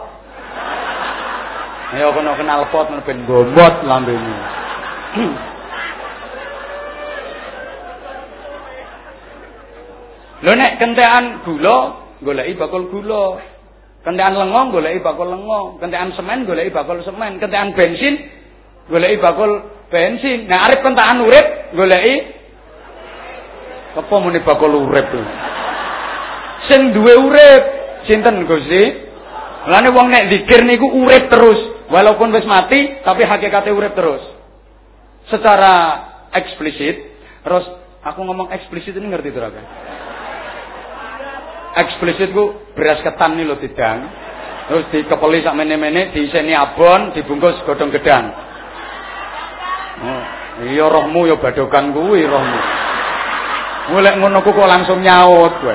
Ayo kono knalpot ben gombot lambene. Lho nek kentekan gula goleki bakul gula. Kentekan lengo goleki bakul lengo, kentekan semen goleki bakul semen, kentekan bensin goleki bakul bensin. Nah arep kentekan urip goleki apa muni bakul urip lho. Sing duwe urip sinten Gusti? Lane wong nek zikir niku urip terus, walaupun wis mati tapi hakikate urip terus. Secara eksplisit, terus aku ngomong eksplisit ini ngerti to ora? Eksplisit ku beras ketan nih lho didang. Terus dikepeli sak mene-mene, diiseni abon, dibungkus godhong gedang. Oh, iya rohmu ya badokan kuwi rohmu. Golek ngono ku kok langsung nyaut kowe.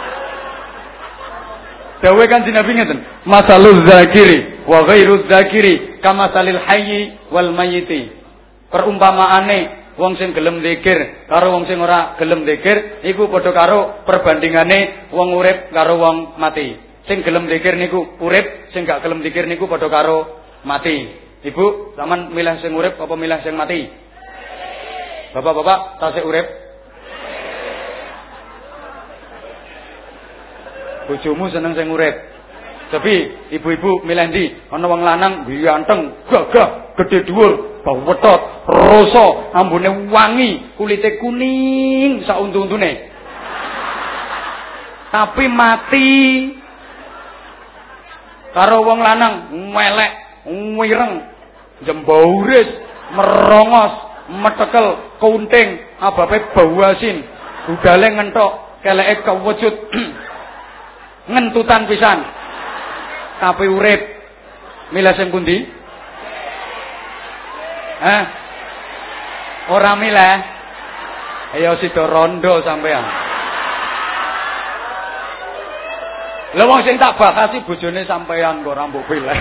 Dawe Kanjeng Nabi ngeten, masalul zakiri wa ghairuz zakiri kamasalil hayyi wal mayyiti. Perumpamaane wong sing gelem zikir karo wong sing ora gelem zikir iku padha karo perbandingane wong urip karo wong mati. Sing gelem zikir niku urip, sing gak gelem zikir niku padha karo mati. Ibu, sampean milih sing urip apa milih sing mati? Bapak-bapak, tasih urip? Bojomu seneng sing urip. Tapi ibu-ibu milih ndi? Ana wong lanang ganteng, gagah, gedhe dhuwur, bau wetot, rasa, ambune wangi, kulite kuning sak untu-untune. Tapi mati. Karo wong lanang melek, wireng, jembauris, merongos, metekel, kunting, abape bau asin, budale ngentok, keleke kewujud. Ngentutan pisan. Tapi urip. Milih sing pundi? Hah? Ora milih. Ayo sida rondo sampean. Lha wong sing tak bakasi bojone sampean kok ora mbok pilih.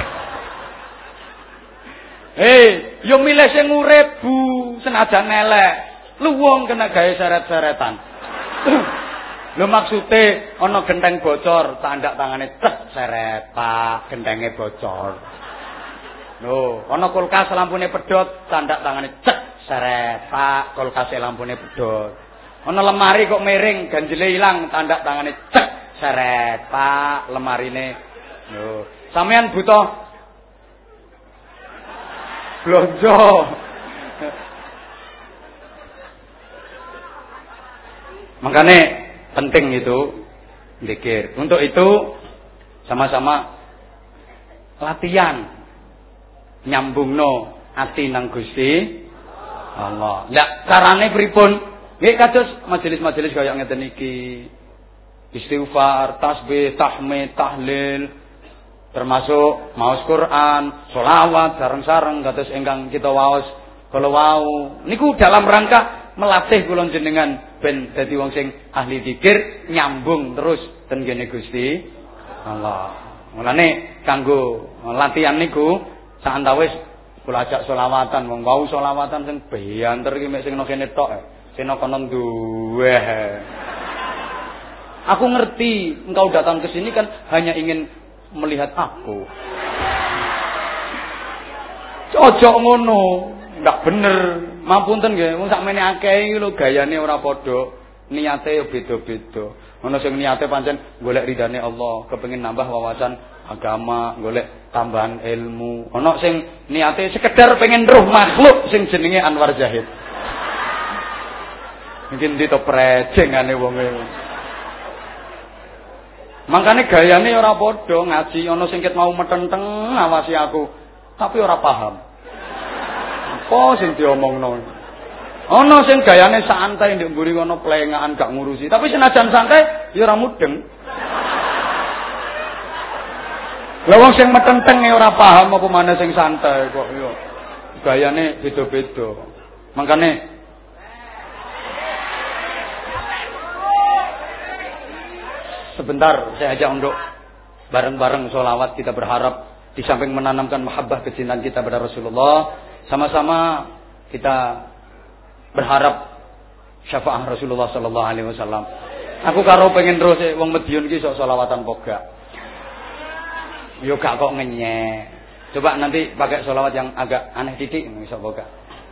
Hei, yo milih sing urip, Bu, senajan elek. Lu wong kena gawe seret-seretan. Lho maksude ana genteng bocor, tandak tangane cek seret, Pak, gentenge bocor. Lho, ana kulkas lampune pedhot, tandak tangane cek seret, Pak, kulkase lampune pedhot. Ana lemari kok miring, ganjele ilang, tandak tangane cek seret, Pak, lemarine. Lho, sampean butuh blonjo. Makane penting itu zikir. Untuk itu sama-sama latihan nyambungno ati nang Gusti Allah. Lah carane pripun? Nggih kados majelis-majelis kaya ngeten iki. Istighfar, tasbih, tahmid, tahlil, termasuk maos Quran, selawat sareng-sareng kados ingkang kita waos kala wau. Niku dalam rangka melatih kula jenengan ben dadi wong sing ahli zikir nyambung terus ten kene Gusti Allah. Mulane kanggo latihan niku sak antawis kula ajak selawatan wong wau selawatan sing beyanter iki mek sing nang kene tok. Sing nang kono duwe. Aku ngerti engkau datang ke sini kan hanya ingin melihat aku. Ojo ngono, ndak bener. Mampunten nggih, wong sakmene akeh iki lho gayane ora padha, niate ya beda-beda. Ana sing niate pancen golek ridane Allah, kepengin nambah wawasan agama, golek tambahan ilmu. Ana sing niate sekedar pengen roh makhluk sing jenenge Anwar Zahid. Mungkin dito prejengane wonge. Mangkane gayane ora padha ngaji, ana sing ket mau metenteng ngawasi aku, tapi ora paham. Apa sing diomongno? Ana sing gayane santai ndek mburi kono plengakan gak ngurusi, tapi senajan santai ya ora mudeng. Lah wong sing metenteng ora paham apa maneh sing santai kok yo. Gayane beda-beda. Makane sebentar saya ajak untuk bareng-bareng sholawat. Kita berharap di samping menanamkan mahabbah kecintaan kita pada Rasulullah, sama-sama kita berharap syafaat Rasulullah sallallahu alaihi wasallam. Aku karo pengen terus wong Madiun ki sok sholawatan poga. Yo gak kok ngenyek. Coba nanti pakai sholawat yang agak aneh titik iso poga.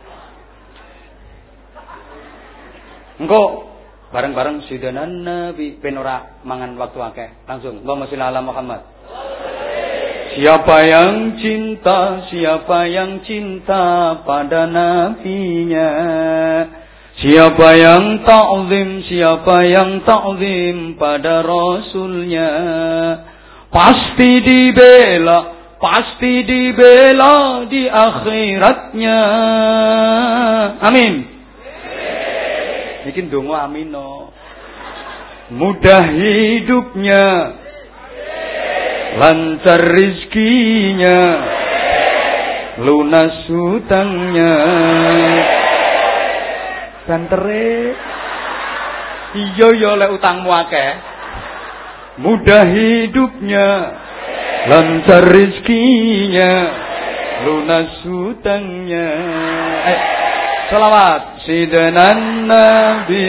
Engko bareng-bareng Sayyidina Nabi ben ora mangan waktu akeh. Langsung Allahumma sholli ala Muhammad. Siapa yang cinta, siapa yang cinta pada nabinya, siapa yang ta'zim, siapa yang ta'zim pada rasulnya, pasti dibela, pasti dibela di akhiratnya. Amin. Bikin dongo amino. Mudah hidupnya, lancar rizkinya, lunas hutangnya. Santere. Iya ya lek utangmu akeh. Mudah hidupnya, lancar rizkinya, lunas hutangnya. Eh, salawat Sayyidina Nabi.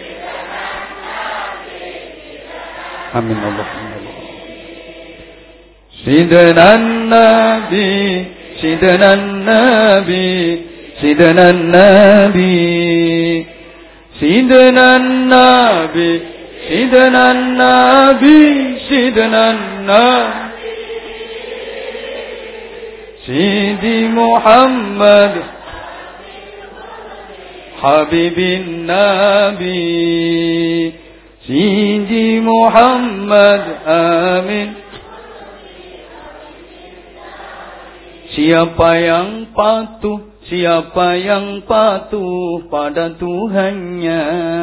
Amin Allahumma. Sayyidina Nabi, Sayyidina Nabi, Sayyidina Nabi, Sayyidina Nabi, Sayyidina Nabi, Sayyidina Nabi, Sayyidi Muhammad, Habibin Nabi, Sayyidi Muhammad, amin. Siapa yang patuh, siapa yang patuh pada Tuhannya,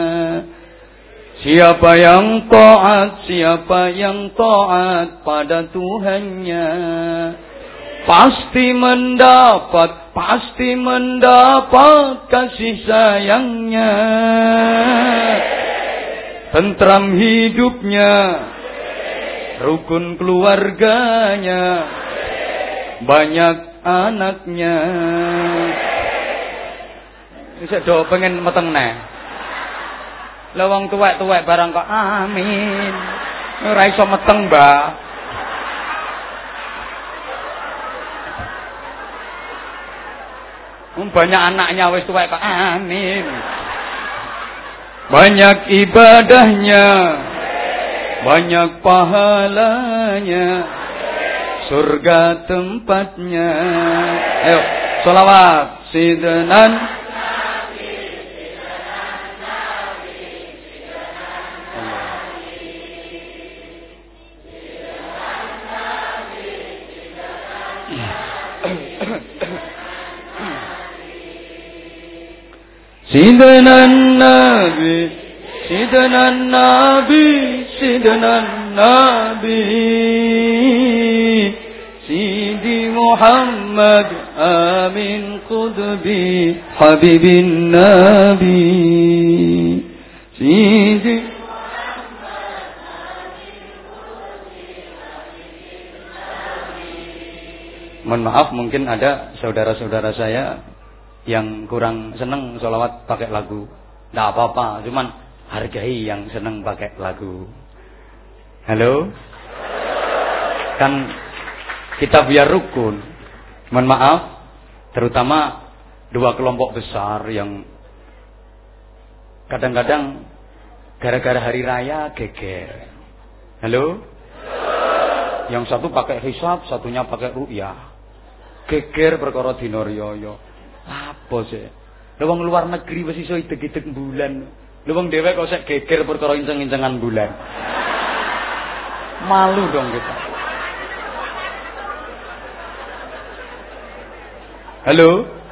siapa yang taat, siapa yang taat pada Tuhannya, pasti mendapat, pasti mendapat kasih sayangnya. Tentram hidupnya, rukun keluarganya, banyak anaknya. Wis do pengen meteng neh. Lah wong tuwek-tuwek barang kok amin. Ora iso meteng, Mbak. Um banyak anaknya wis tuwek kok amin. Banyak ibadahnya, banyak pahalanya, surga tempatnya. Ayo, sholawat Sayyidina Nabi, Sayyidina Nabi, Sayyidina Nabi, Sayyidina Nabi, Sayyidi Muhammad, amin qudbi, Habibin Nabi, Sayyidi Muhammad, amin qudbi, Habibin Nabi. Mohon maaf, mungkin ada saudara-saudara saya yang kurang seneng sholawat pakai lagu. Tidak apa-apa, cuman hargai yang seneng pakai lagu. Halo? Kan kita biar rukun. Mohon maaf, terutama dua kelompok besar yang kadang-kadang gara-gara hari raya geger. Halo? Yang satu pakai hisab, satunya pakai ru'yah. Geger perkara dina riyaya. Apa sih? Lha wong luar negeri wis iso ideg-ideg bulan. Lha wong dhewe kok sek geger perkara inceng-incengan bulan. Malu dong kita. Halo?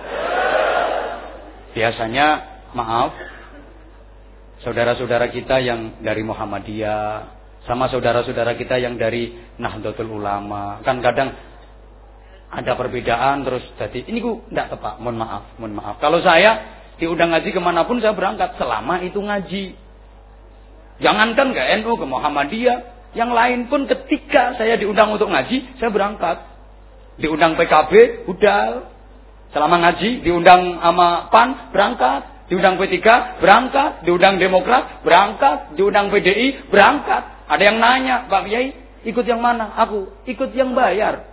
Biasanya, maaf, saudara-saudara kita yang dari Muhammadiyah, sama saudara-saudara kita yang dari Nahdlatul Ulama. Kan kadang ada perbedaan terus jadi ini ku ndak tepat, mohon maaf, mohon maaf. Kalau saya diundang ngaji kemanapun saya berangkat selama itu ngaji. Jangankan ke N U, ke Muhammadiyah, yang lain pun ketika saya diundang untuk ngaji, saya berangkat. Diundang P K B, udah. Selama ngaji, diundang sama P A N, berangkat. Diundang P tiga, berangkat. Diundang Demokrat, berangkat. Diundang P D I, berangkat. Ada yang nanya, Pak Kiai, ikut yang mana? Aku, ikut yang bayar.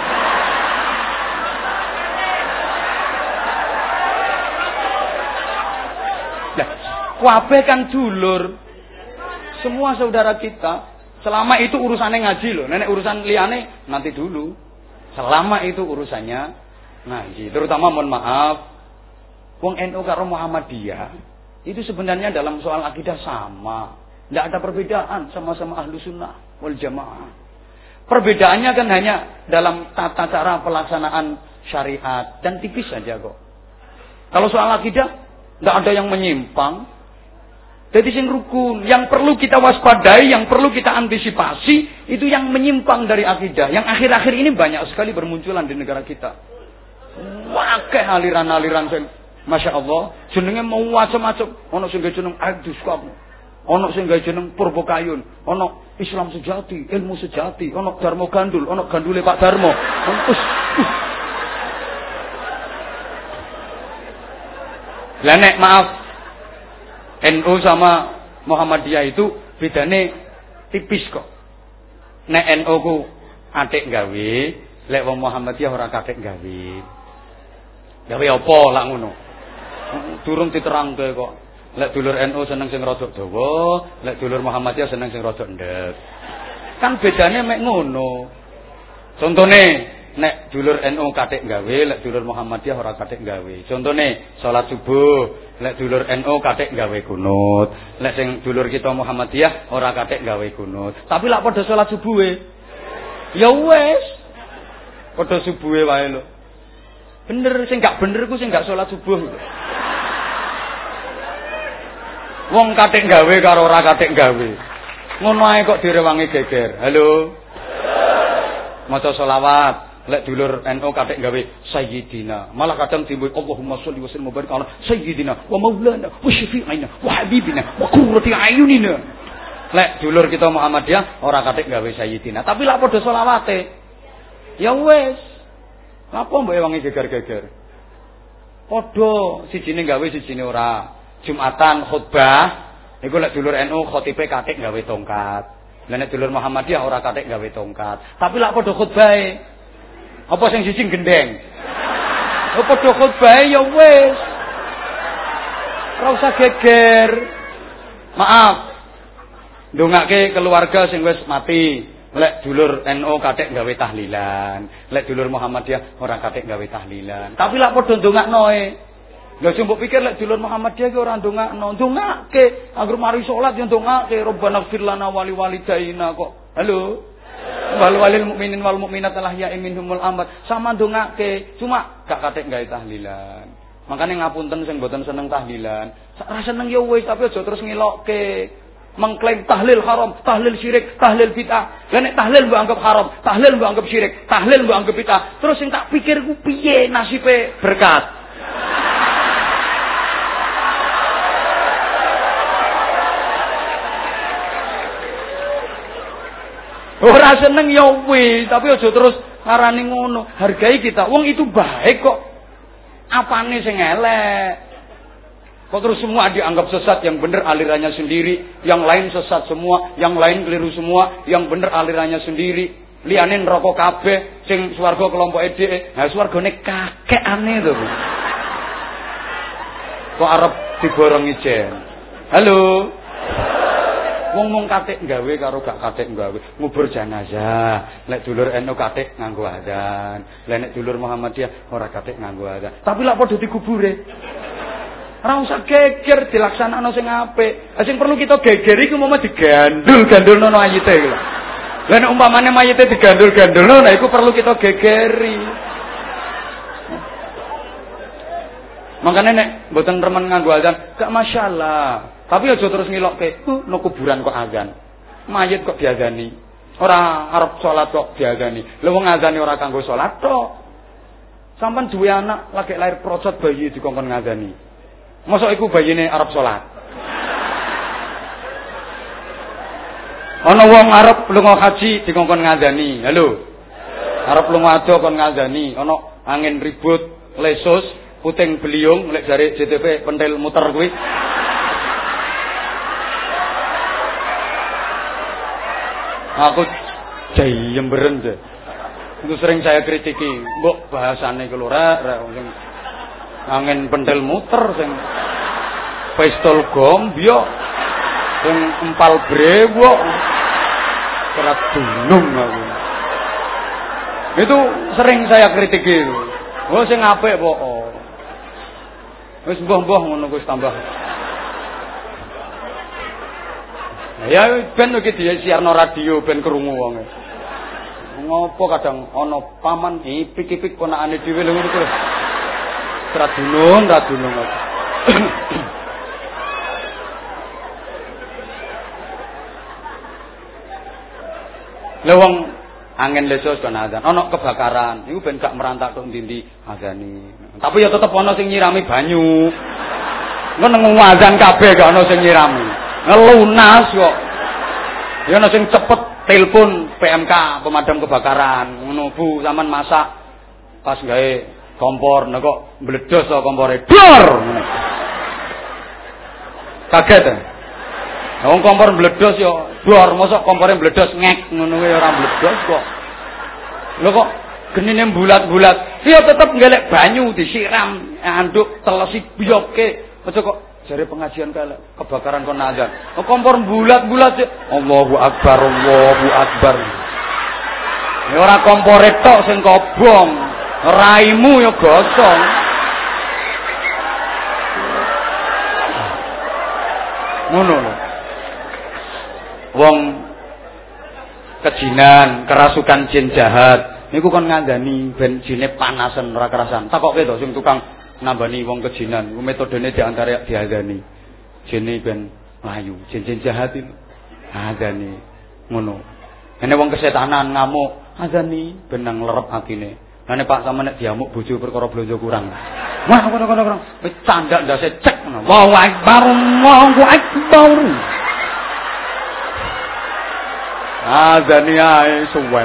Nah, kuabe kan dulur. Semua saudara kita, selama itu urusannya ngaji loh. Nenek urusan liane nanti dulu. Selama itu urusannya ngaji. Terutama mohon maaf, wong N U karo Muhammadiyah itu sebenarnya dalam soal akidah sama. Tidak ada perbedaan, sama-sama ahlu sunnah wal jamaah. Perbedaannya kan hanya dalam tata cara pelaksanaan syariat dan tipis saja kok. Kalau soal akidah tidak ada yang menyimpang. Jadi sing rukun, yang perlu kita waspadai, yang perlu kita antisipasi, itu yang menyimpang dari akidah. Yang akhir-akhir ini banyak sekali bermunculan di negara kita. Wakeh aliran-aliran sing Masya Allah, jenenge mau macam-macam. Ono sing jeneng Adus kamu, ono sing jeneng Purwokayun, ono Islam sejati, ilmu sejati, ono Darmo Gandul, ono gandule Pak Darmo. Ono us. us. Lah nek maaf, N U sama Muhammadiyah itu bedane tipis kok. Nek N U ku atik gawe, lek wong Muhammadiyah ora katik gawe. Gawe apa lak ngono? Durung diterangke kok. Lek dulur N U seneng sing rada dawa, lek dulur Muhammadiyah seneng sing rada ndek. Kan bedane mek ngono. Contone nek dulur N U katik gawe, lek dulur Muhammadiyah ora katik gawe. Contone salat subuh, lek dulur N U katik gawe kunut, lek sing dulur kita Muhammadiyah ora katik gawe kunut. Tapi lak padha salat subuhe. Ya wis. Padha subuhe wae lho. Bener sing gak bener ku sing gak salat subuh. Wong katik gawe karo ora katik gawe. Ngono ae kok direwangi geger. Halo. Maca selawat. Lek dulur N U katik gawe Sayyidina. Malah kadang timbul Allahumma sholli wa sallim wa barik ala Sayyidina wa maulana wa syafi'ina wa habibina wa qurrati ayunina. Lek dulur kita Muhammadiyah ora katik gawe Sayyidina, tapi lak padha selawate. Ya wis. Apa mbok ewangi geger-geger? Padha sijine gawe sijine ora. Jumatan khutbah iku lek dulur N U khotibe katik gawe tongkat. Lah nek dulur Muhammadiyah ora katik gawe tongkat. Tapi lak padha khutbahe apa sing siji gendeng? Apa padha khutbah ya wis. Ora usah geger. Maaf. Ndongake keluarga sing wis mati. Lek dulur N U katik gawe tahlilan, lek dulur Muhammadiyah ora katik gawe tahlilan. Tapi lak padha ndongaknoe. Lha mbok pikir lek dulur Muhammadiyah ki ora ndongakno, ndongake. Angger mari salat yo ndongake, Rabbana fir lana wali walidaina kok. Halo. Wal walil mukminin wal mukminat lahya'i minhumul amwat. Sama ndongake, cuma gak katik gawe tahlilan. Makane ngapunten sing mboten seneng tahlilan. Ora seneng ya wis, tapi aja terus ngelokke. Mengklaim tahlil haram, tahlil syirik, tahlil bid'ah. Lah nek tahlil mbok anggap haram, tahlil mbok anggap syirik, tahlil mbok anggap bid'ah. Terus sing tak pikir ku piye nasibe berkat? Ora seneng ya wis, tapi aja terus ngarani ngono. Hargai kita. Wong itu baik kok. Apane sing elek? Kok terus semua dianggap sesat, yang bener alirannya sendiri, yang lain sesat semua, yang lain keliru semua, yang bener alirannya sendiri. Liyane neraka kabeh, sing swarga kelompoke dhek. Nah, swargane kakekane to. Kok arep diborongi jen. Halo. Wong mung katik gawe karo gak katik gawe. Ngubur jenazah. Lek dulur N U katik nganggo adzan. Lek nek dulur Muhammadiyah ora katik nganggo adzan. Tapi lak padha dikubure. Ora usah geger dilaksanakno sing apik. Sing perlu kita geger iku umpama digandul-gandulno mayite iku. Lah nek umpamane mayite digandul-gandulno nah iku perlu kita gegeri. Makane nek mboten remen nganggo adzan, gak masalah. Tapi aja terus ngilokke, uh, no kuburan kok azan. mayit kok diazani. Ora arep salat kok diazani. Lha wong ngazani ora kanggo salat tok. Sampeyan duwe anak lagi lahir procot bayi dikongkon ngazani. Mosok iku bayine arep salat. Ana wong arep lunga haji dikongkon ngazani. Halo. Arep lunga ado kon ngazani. Ana angin ribut, lesus, puting beliung lek jare J T V pentil muter kuwi. Aku jayemberen je. Itu sering saya kritiki. Mbok bahasane ku lho rek, rek sing angin pentil muter sing pistol gombyo sing empal brewok. Kerat dunung aku. Itu sering saya kritiki. Oh sing apik kok. Wis mbah-mbah ngono wis tambah. Ya ben iki disiarno radio ben krungu wong. Ngopo kadang ana paman ipik-ipik ponakane dhewe lho ngono kuwi. Radunung, radunung. Lha wong angin lesos kon azan, ana kebakaran, iku ben gak merantak tok ndi-ndi azani. Tapi ya tetep ana sing nyirami banyu. Engko nang azan kabeh gak ana sing nyirami. Ngelunas kok. Ya ana sing cepet telepon P M K pemadam kebakaran. Ngono Bu, sampean masak pas gawe kompor nek kok mbledos to kompore. Dor. Kaget ta? Wong kompor mbledos ya dor, mosok kompore mbledos ngek ngono kuwi ora mbledos kok. Lho kok genine bulat-bulat. Ya tetep ngelek banyu disiram, anduk telesi biyoke. Aja kok jare pengajian kala kebakaran kon azan. Kompor bulat-bulat ya. Allahu Akbar, Allahu Akbar. Ya ora kompore tok sing kobong, raimu ya gosong. Ngono lho. Wong kejinan, kerasukan jin jahat niku kon ngandani ben jine panasen ora kerasan. Takoke to sing tukang nambani wong kejinan, metodene diantara diazani. Jine ben mlayu, jin-jin jahat itu azani ngono. Ene wong kesetanan ngamuk, azani ben nang lerep atine. Lah nek Pak sampeyan nek diamuk bojo perkara blonjo kurang. Wah ngono-ngono kurang. Wis candak ndase cek ngono. Allahu Akbar, Allahu Akbar. Azani ae suwe.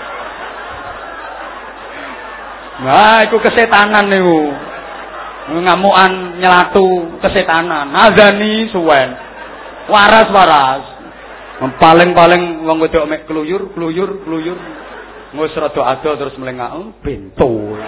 Nah, iku kesetanan niku. Ngamukan nyelatu kesetanan. Azani suwen. Waras-waras. Paling-paling wong wedok mek kluyur, kluyur, kluyur. Wis rada ado terus mlengak bentul.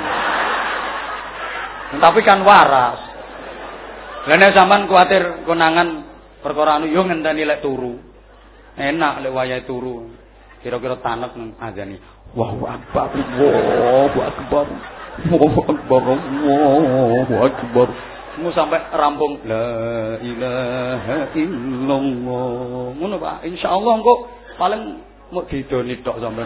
Tapi kan waras. Lah nek sampean kuwatir konangan perkara anu yo ngenteni lek turu. Enak lek wayahe turu. Kira-kira tanek nang azani. Allahu Akbar, Allahu Akbar. Allahu Akbar, Allahu Akbar. Mu sampai rampung la ilaha illallah. Ngono Pak, insyaallah engko paling mau didoni tok sampean.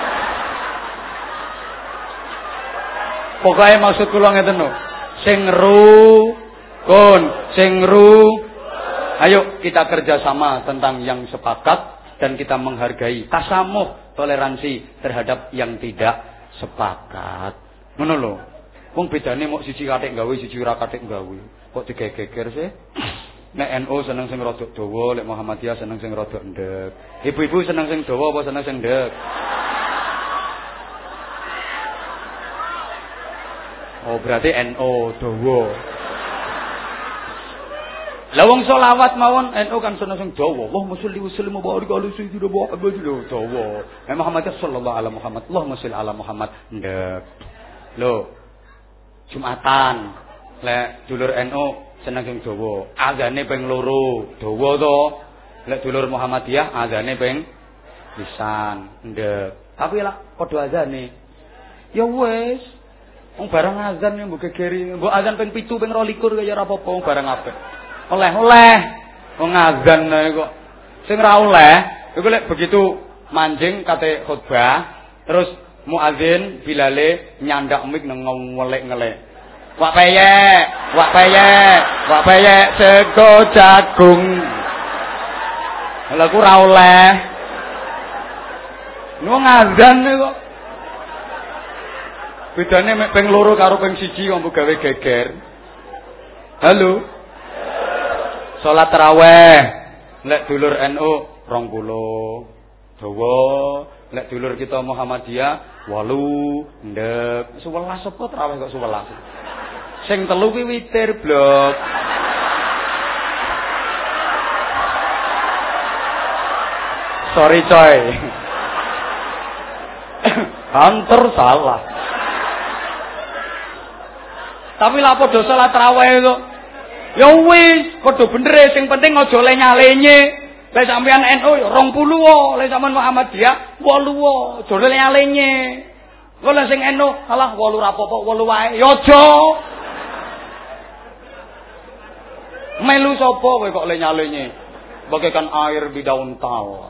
Pokoke maksud kula ngeten lho. Sing rukun, sing ru. Ayo kita kerjasama tentang yang sepakat dan kita menghargai tasamuh, toleransi terhadap yang tidak sepakat. Ngono lho. Wong bedane mok siji kathik gawe, siji ora kathik gawe. Kok digegeger sih? Nek N U seneng sing rada dawa, lek Muhammadiyah seneng sing rada endhek. Ibu-ibu seneng sing dawa apa seneng sing endhek? Oh, berarti N U dawa. Lah wong selawat mawon N U kan seneng sing dawa. Allahumma sholli wa sallim wa barik ala sayyidina Muhammad dawa. Eh Muhammadiyah sallallahu alaihi Muhammad. Allahumma sholli ala Muhammad endhek. Lho. Jumatan lek dulur N U seneng sing dawa, azane ping loro, dawa to. Lek dulur Muhammadiyah azane ping pisan, ndek. Tapi lak padha azane. Ya wis. Wong barang azan yang mbok gegeri, mbok azan ping pitu ping dua likur kaya ora apa-apa, barang apik. Oleh-oleh. Wong azan kok sing ra oleh, iku lek begitu manjing kate khutbah, terus muadzin bilale nyandak mik nang ngelek-ngelek. Wak peyek, wak peyek, wak peyek sego jagung. Lha ku ra oleh. Wong ngadzan kok. Bedane mek ping loro karo ping siji kok gawe geger. Halo. Salat tarawih. Lek dulur N U rong puluh. Dawa, lek dulur kita Muhammadiyah wolu, ndek. sewelas apa tarawih kok sewelas. Sing telu kuwi witir, blok. Sorry coy. Hanter salah. Tapi lah padha salat tarawih kok. Ya wis, padha bener sing penting aja lenyalenye. Lek sampean N U ya rong puluh wae, lek sampean Muhammadiyah wolu wae, aja lenyalenye. Kok lek sing N U alah wolu ra apa-apa, wolu wae. Ya aja. Melu sapa kowe kok lenyalenye? Bagaikan air di daun tal.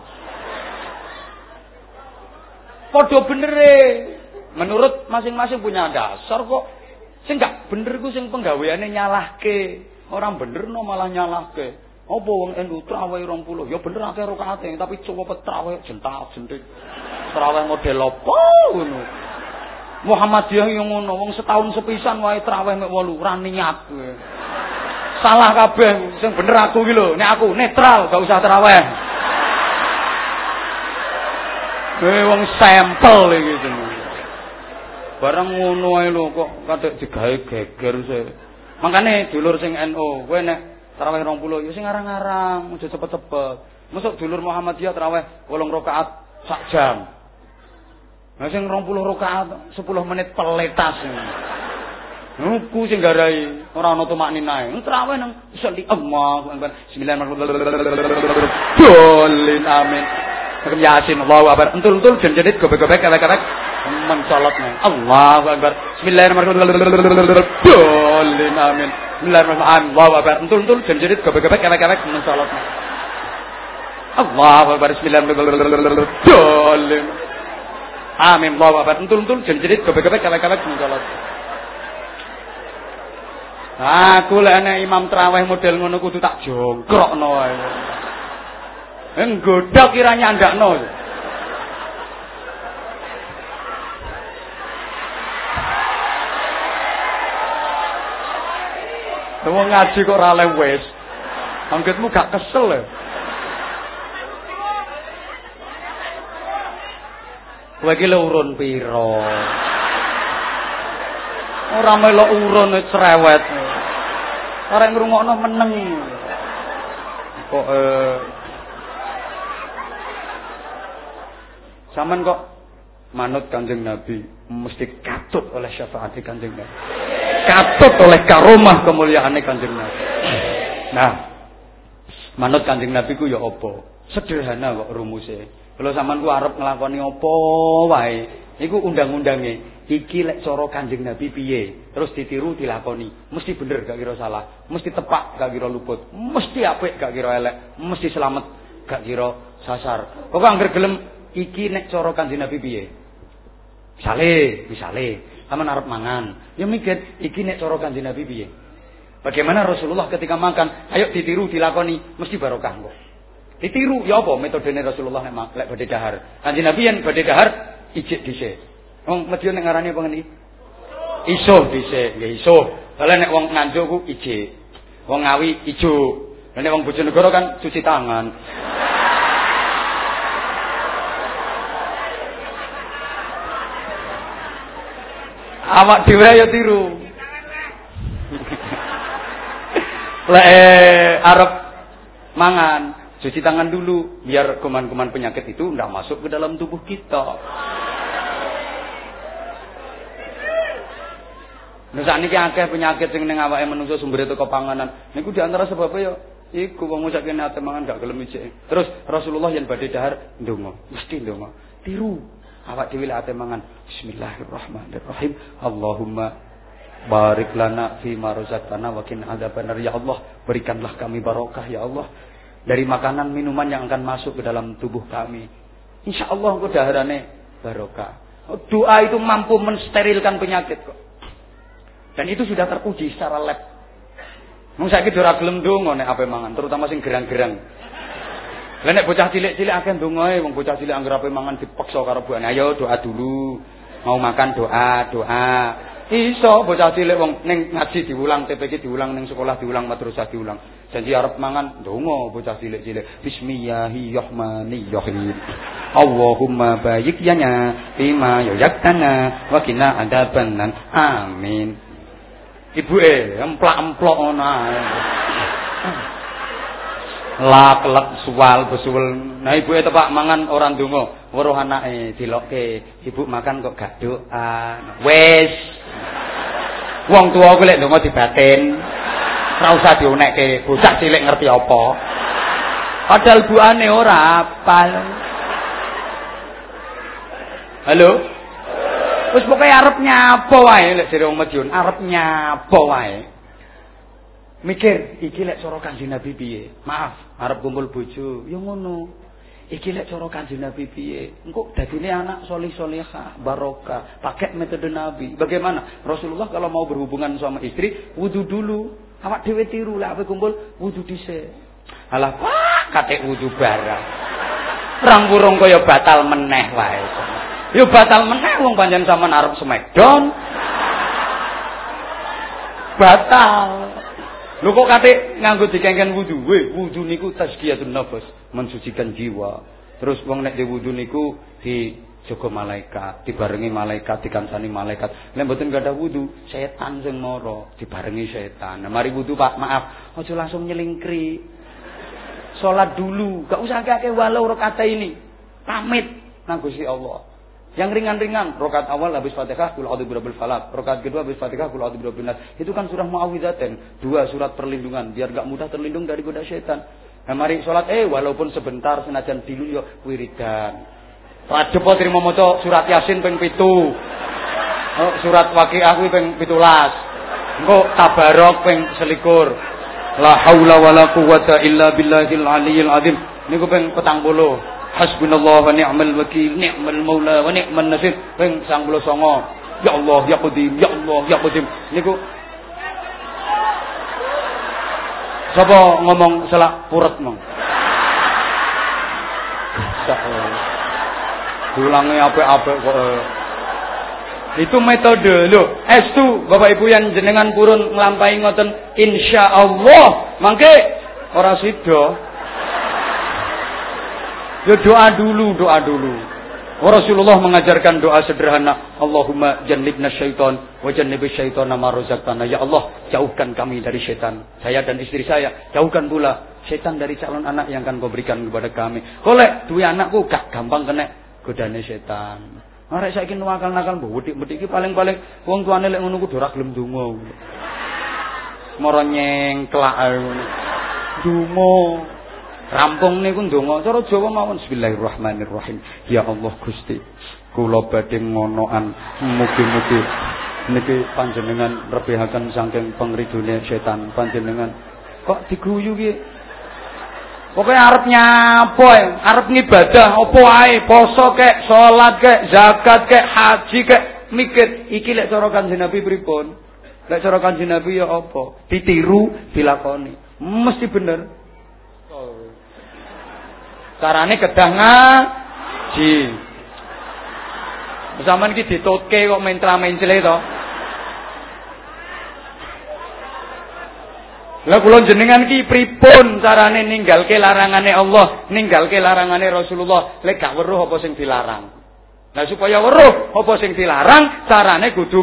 Padha bener. Menurut masing-masing punya dasar kok. Sing gak bener ku sing penggaweane nyalahke. Orang bener no malah nyalahke. Apa wong N U traweh rong puluh? Ya bener akeh rakaate, tapi coba traweh jentak-jentik. Traweh model apa ngono. Muhammadiyah yo ngono, wong setahun sepisan wae traweh mek wolu, ora niat kowe. Salah kabeh, sing bener aku iki lho, nek aku netral, gak usah traweh. Kowe wong sampel iki jenenge. Barang ngono ae lho kok kadek digawe geger sih. Makane dulur sing N U, kowe nek tarawih rong puluh ya sing ngarang-ngarang, aja cepet-cepet. Mosok dulur Muhammadiyah tarawih wolung rakaat sak jam. Nah sing rong puluh rakaat sepuluh menit peletas. Nuku sing garai ora ana tumakninae. Tarawih nang sholli Allahu akbar. Bismillahirrahmanirrahim. Amin. Sakem Yasin Allahu akbar. Entul-entul jenjedit gobek-gobek kewek-kewek mencolotne. Allahu akbar. Bismillahirrahmanirrahim. Amin. Bismillahirrahmanirrahim. Allahu akbar. Entul-entul jenjedit gobek-gobek kewek-kewek mencolotne. Allahu akbar. Bismillahirrahmanirrahim. Amin. Allahu akbar. Entul-entul jenjedit gobek-gobek kewek-kewek mencolotne. Aku lek nek imam traweh model ngono kudu tak jongkrokno wae. Nggodhok kira nyandakno. Wong ngaji kok ora le wis. Anggitmu gak kesel ya. Kowe iki lho urun pira? Ora melok urun cerewet. Ora ngrungokno meneng. Kok eh sampean kok manut Kanjeng Nabi mesti katut oleh syafaat Kanjeng Nabi. Katut oleh karomah kemuliaane Kanjeng Nabi. Nah, manut Kanjeng Nabi ku ya apa? Sederhana kok rumuse. Kalau sampean ku arep nglakoni apa wae, iku undang-undange. Iki lek cara Kanjeng Nabi piye? Terus ditiru dilakoni. Mesti bener gak kira salah, mesti tepak gak kira luput, mesti apik gak kira elek, mesti selamat gak kira sasar. Kok anggere gelem iki nek cara Kanjeng Nabi piye? Misale, misale sampean arep mangan, ya mikir iki nek cara Kanjeng Nabi piye? Bagaimana Rasulullah ketika makan? Ayo ditiru dilakoni, mesti barokah kok. Ditiru ya apa metodene Rasulullah nek lek badhe dahar. Kanjeng Nabi yen badhe dahar ijik dhisik. Wong Medya nek ngarani apa ngene iki? Isuh dhisik, nggih isuh. Lah nek wong Nganjuk ku ijik. Wong Ngawi ijo. Lah nek wong Bojonegoro kan cuci tangan. Awak dhewe ya tiru. Lek arep mangan, cuci tangan dulu biar kuman-kuman penyakit itu ndak masuk ke dalam tubuh kita. Nah sakniki akeh penyakit sing ning awake manungsa sumbere teko panganan. Niku di antara sebabnya ya iku wong sak kene ate mangan gak gelem ijik. Terus Rasulullah yen badhe dahar ndonga, mesti ndonga. Tiru awak dhewe lek ate mangan. Bismillahirrahmanirrahim. Allahumma barik lana fi ma razaqtana wa qina adzabannar. Ya Allah, berikanlah kami barokah ya Allah dari makanan minuman yang akan masuk ke dalam tubuh kami. Insyaallah engko daharane barokah. Doa itu mampu mensterilkan penyakit kok. Dan itu sudah terpuji secara lab. Wong saiki ora gelem ndonga nek ape mangan, terutama sing gerang-gerang. Lah nek bocah cilik-cilik akeh ndongae, wong bocah cilik anggere ape mangan dipaksa karo buane. Ayo doa dulu. Mau makan doa, doa. Iso bocah cilik wong ning ngaji diulang, T P K diulang, ning sekolah diulang, madrasah diulang. Janji arep mangan ndonga bocah cilik-cilik. Bismillahirrahmanirrahim. Allahumma bayyik yana bima yaktana wa qina adzabannar. Amin. Ibuke emplak-emplok ngono ae. Lah kelek suwal besul. Nah ibuke tepak mangan ora ndonga, weruh anake dilokke. Ibu makan kok gak doa. Wis. Wong tuwa ku lek ndonga dibatin. Ora usah dionekke, bocah cilik ngerti apa. Padahal buane ora apal. Halo? Wis pokoke arep nyapa wae lek jere wong Madiun, arep nyapa wae. Mikir, iki lek cara Kanjeng Nabi piye? Maaf, arep kumpul bojo, ya ngono. Iki lek cara Kanjeng Nabi piye? Engko dadine anak soleh-solehah, barokah, pakai metode Nabi. Bagaimana? Rasulullah kalau mau berhubungan sama istri, wudu dulu. Awak dhewe tiru lah ape kumpul wudu dhisik. Alah, pak, kate wudu barang. Rang burung kaya batal meneh wae. Ya batal meneh wong pancen sampean arep smackdown. Batal. Lho kok kate nganggo dikengken wudu. Weh, wudu niku tazkiyatun nafas, mensucikan jiwa. Terus wong nek di wudu niku dijaga malaikat, dibarengi malaikat, dikansani malaikat. Nek mboten gadah wudu, setan sing mara, dibarengi setan. Nah, mari wudu Pak, maaf, aja langsung nyelingkri. Salat dulu, gak usah akeh walau rakaat ini. Pamit nang Gusti Allah. Yang ringan-ringan, rakaat awal habis Fatihah qul a'udzu birabbil falaq, rakaat kedua habis Fatihah qul a'udzu birabbin nas. Itu kan surah Muawwidzatain, dua surat perlindungan biar gak mudah terlindung dari goda setan. Nah, mari salat eh walaupun sebentar senajan dilu yo wiridan. Radepo trimo maca surat Yasin ping pitu. Oh, surat Waqiah kuwi ping pitulas. Engko tabarok ping selikur. La haula wala quwwata illa billahil aliyyil azim. Niku ping petang puluh. Hasbunallah wa ni'mal wakil, ni'mal maula wa ni'man nasir. Ping sangang puluh sanga. Ya Allah, ya Qadim, ya Allah, ya Qadim. Niku sapa ngomong selak puret mong. Insyaallah. Ulange apik-apik kok. Itu metode lho. Estu Bapak Ibu yang jenengan purun nglampahi ngoten insyaallah. Mangke ora sida. Ya doa dulu, doa dulu. Rasulullah mengajarkan doa sederhana. Allahumma jannibna syaitan wa jannibish syaitana ma razaqtana. Ya Allah, jauhkan kami dari syaitan. Saya dan istri saya, jauhkan pula syaitan dari calon anak yang akan kau berikan kepada kami. Kolek duwe anakku gak gampang kena godane setan. Arek saiki nakal-nakal mbok wedik-wedik iki paling-paling wong tuane lek ngono ku ora gelem ndonga. Mara nyengklak ngono. Ndonga. Rampung niku ndonga cara Jawa mawon bismillahirrahmanirrahim. Ya Allah Gusti, kula badhe ngonoan mugi-mugi niki panjenengan rebehaken saking pengridone setan panjenengan. Kok diguyu ki? Pokoke arep nyapo, arep ngibadah apa wae, poso kek, salat kek, zakat kek, haji kek, mikir iki lek cara Kanjeng Nabi pripun? Lek cara Kanjeng Nabi ya apa? Ditiru, dilakoni. Mesti bener. Carane kedah ngaji. Sampeyan iki ditutke kok mentra-mencle to. Lah kula jenengan ki pripun carane ninggalke larangane Allah, ninggalke larangane Rasulullah, lek gak weruh apa sing dilarang. Lah supaya weruh apa sing dilarang, carane kudu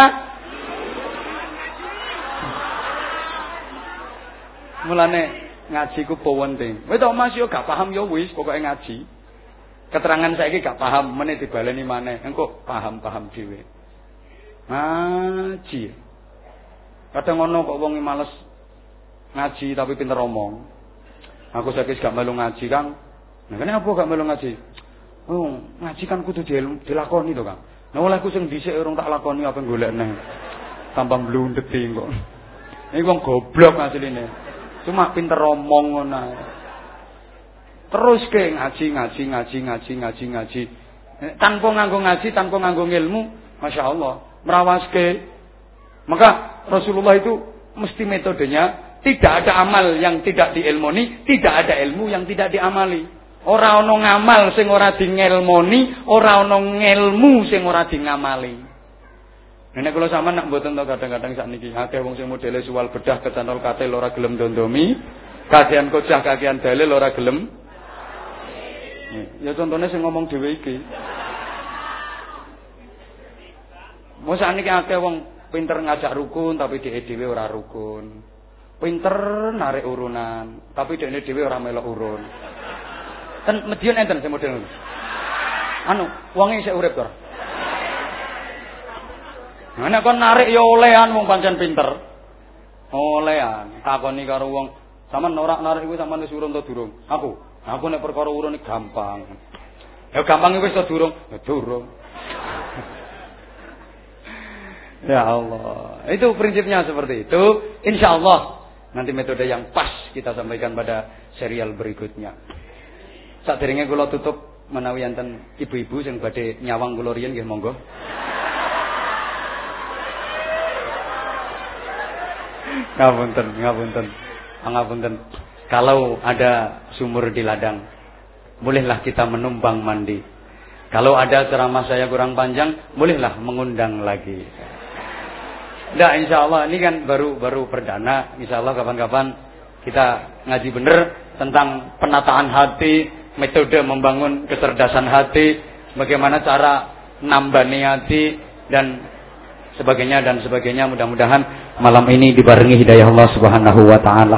mulane ngaji ku penting. Wis tok Mas yo gak paham yo wis pokoke ngaji. Keterangan saiki gak paham, meneh dibaleni maneh. Engko paham-paham dhewe. Ngaji. Kadang ngono kok wong males ngaji tapi pinter omong. Aku saiki gak melu ngaji, Kang. Nah, kene apa gak melu ngaji? Oh, ngaji kan kudu dilakoni to, Kang. Nah, olehku sing dhisik urung tak lakoni apa golek neh. Tambah mlundeti kok. Iki wong goblok asline. Cuma pinter omong ngono ae. Terus ke ngaji, ngaji, ngaji, ngaji, ngaji, ngaji. Tanpa nganggo ngaji, tanpa nganggo ilmu, Masya Allah, merawaske. Maka Rasulullah itu mesti metodenya Tidak ada amal yang tidak diilmoni, tidak ada ilmu yang tidak diamali. Ora ana ngamal sing ora dingelmoni, ora ana ngelmu sing ora dingamali. Nek kula sampean nak mboten to kadang-kadang sakniki akeh wong sing modele suwal bedah kecantol katil ora gelem dondomi, kakean kocah kakean dalil ora gelem. Ya contohnya sing ngomong dhewe iki. Mosok niki akeh wong pinter ngajak rukun tapi dhewe dhewe ora rukun. Pinter narik urunan, tapi dekne dhewe ora melok urun. Ten Madiun enten sing model ngono. Anu, wonge isih urip to. Nah nek kon narik ya olehan wong pancen pinter. Olehan, takoni karo wong, sampean ora narik kuwi sampean wis urun to durung? Aku. Aku nek perkara urun iki gampang. Ya gampang wis to durung? Ya durung. Ya Allah. Itu prinsipnya seperti itu. Insyaallah nanti metode yang pas kita sampaikan pada serial berikutnya. Saderenge kula tutup menawi enten ibu-ibu sing badhe nyawang kula riyen nggih monggo. Ngapunten, ngapunten. Ngapunten. Kalau ada sumur di ladang, bolehlah kita menumpang mandi. Kalau ada ceramah saya kurang panjang, bolehlah mengundang lagi. Nah, insya Allah ini kan baru baru perdana. Insya Allah kapan-kapan kita ngaji bener tentang penataan hati, metode membangun kecerdasan hati, bagaimana cara nambani hati dan sebagainya dan sebagainya. Mudah-mudahan malam ini dibarengi hidayah Allah Subhanahu wa taala.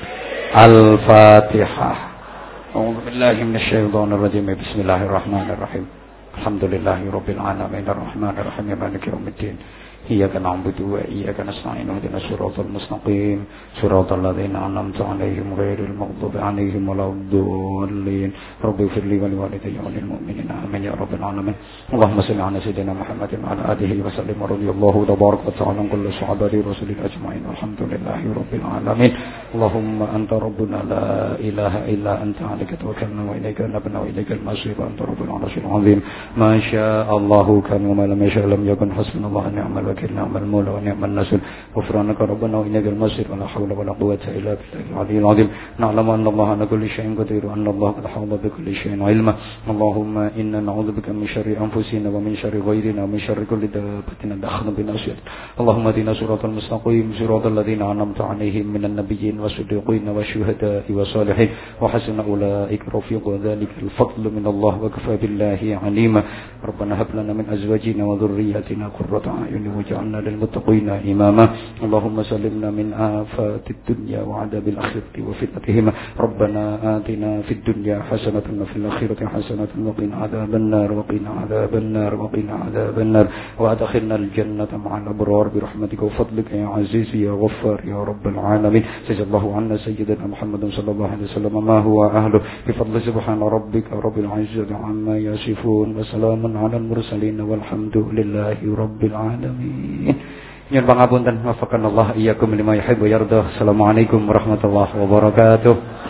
Al-Fatihah. A'udzubillahi minasyaitonir rajim. Bismillahirrahmanirrahim. Alhamdulillahirabbil alamin arrahmanir rahim maliki yaumiddin. إياك نعبد وإياك نستعين اهدنا الصراط المستقيم صراط الذين أنعمت عليهم غير المغضوب عليهم ولا الضالين رب اغفر لي ولوالدي وللمؤمنين آمين يا رب العالمين اللهم صل على سيدنا محمد وعلى آله وسلم ورضي الله تبارك وتعالى عن كل صحابة رسول أجمعين والحمد لله رب العالمين اللهم أنت ربنا لا إله إلا أنت عليك توكلنا وإليك نبنا وإليك المصير وأنت رب العرش العظيم ما شاء الله كان وما لم يشاء لم يكن حسبنا الله ونعم الوكيل نعم المولى ونعم النصير غفرانك ربنا وإليك المصير ولا حول ولا قوة إلا بالله العلي العظيم نعلم أن الله على كل شيء قدير وأن الله قد حاط بكل شيء علما اللهم إنا نعوذ بك من شر أنفسنا ومن شر غيرنا ومن شر كل دابة دخل بناصية اللهم اهدنا صراط المستقيم صراط الذين أنعمت عليهم من النبيين والصديقين والشهداء والصالحين وحسن أولئك رفيق ذلك الفضل من الله وكفى بالله عليما ربنا هب لنا من أزواجنا وذرياتنا قرة أعين واجعلنا للمتقين إماما اللهم سلمنا من آفات الدنيا وعذاب الآخرة وفتنتهما ربنا آتنا في الدنيا حسنة وفي الآخرة حسنة وقنا عذاب النار وقنا عذاب النار وقنا عذاب النار وأدخلنا الجنة مع الأبرار برحمتك وفضلك يا عزيز يا غفار يا رب العالمين جزا الله عنا سيدنا محمد صلى الله عليه وسلم ما هو أهله بفضل سبحان ربك رب العزة عما يصفون وسلام على المرسلين والحمد لله رب العالمين. Nyuwun pangapunten, wafaqanallah iyyakum lima yuhibbu wa yardah. Assalamualaikum warahmatullahi wabarakatuh.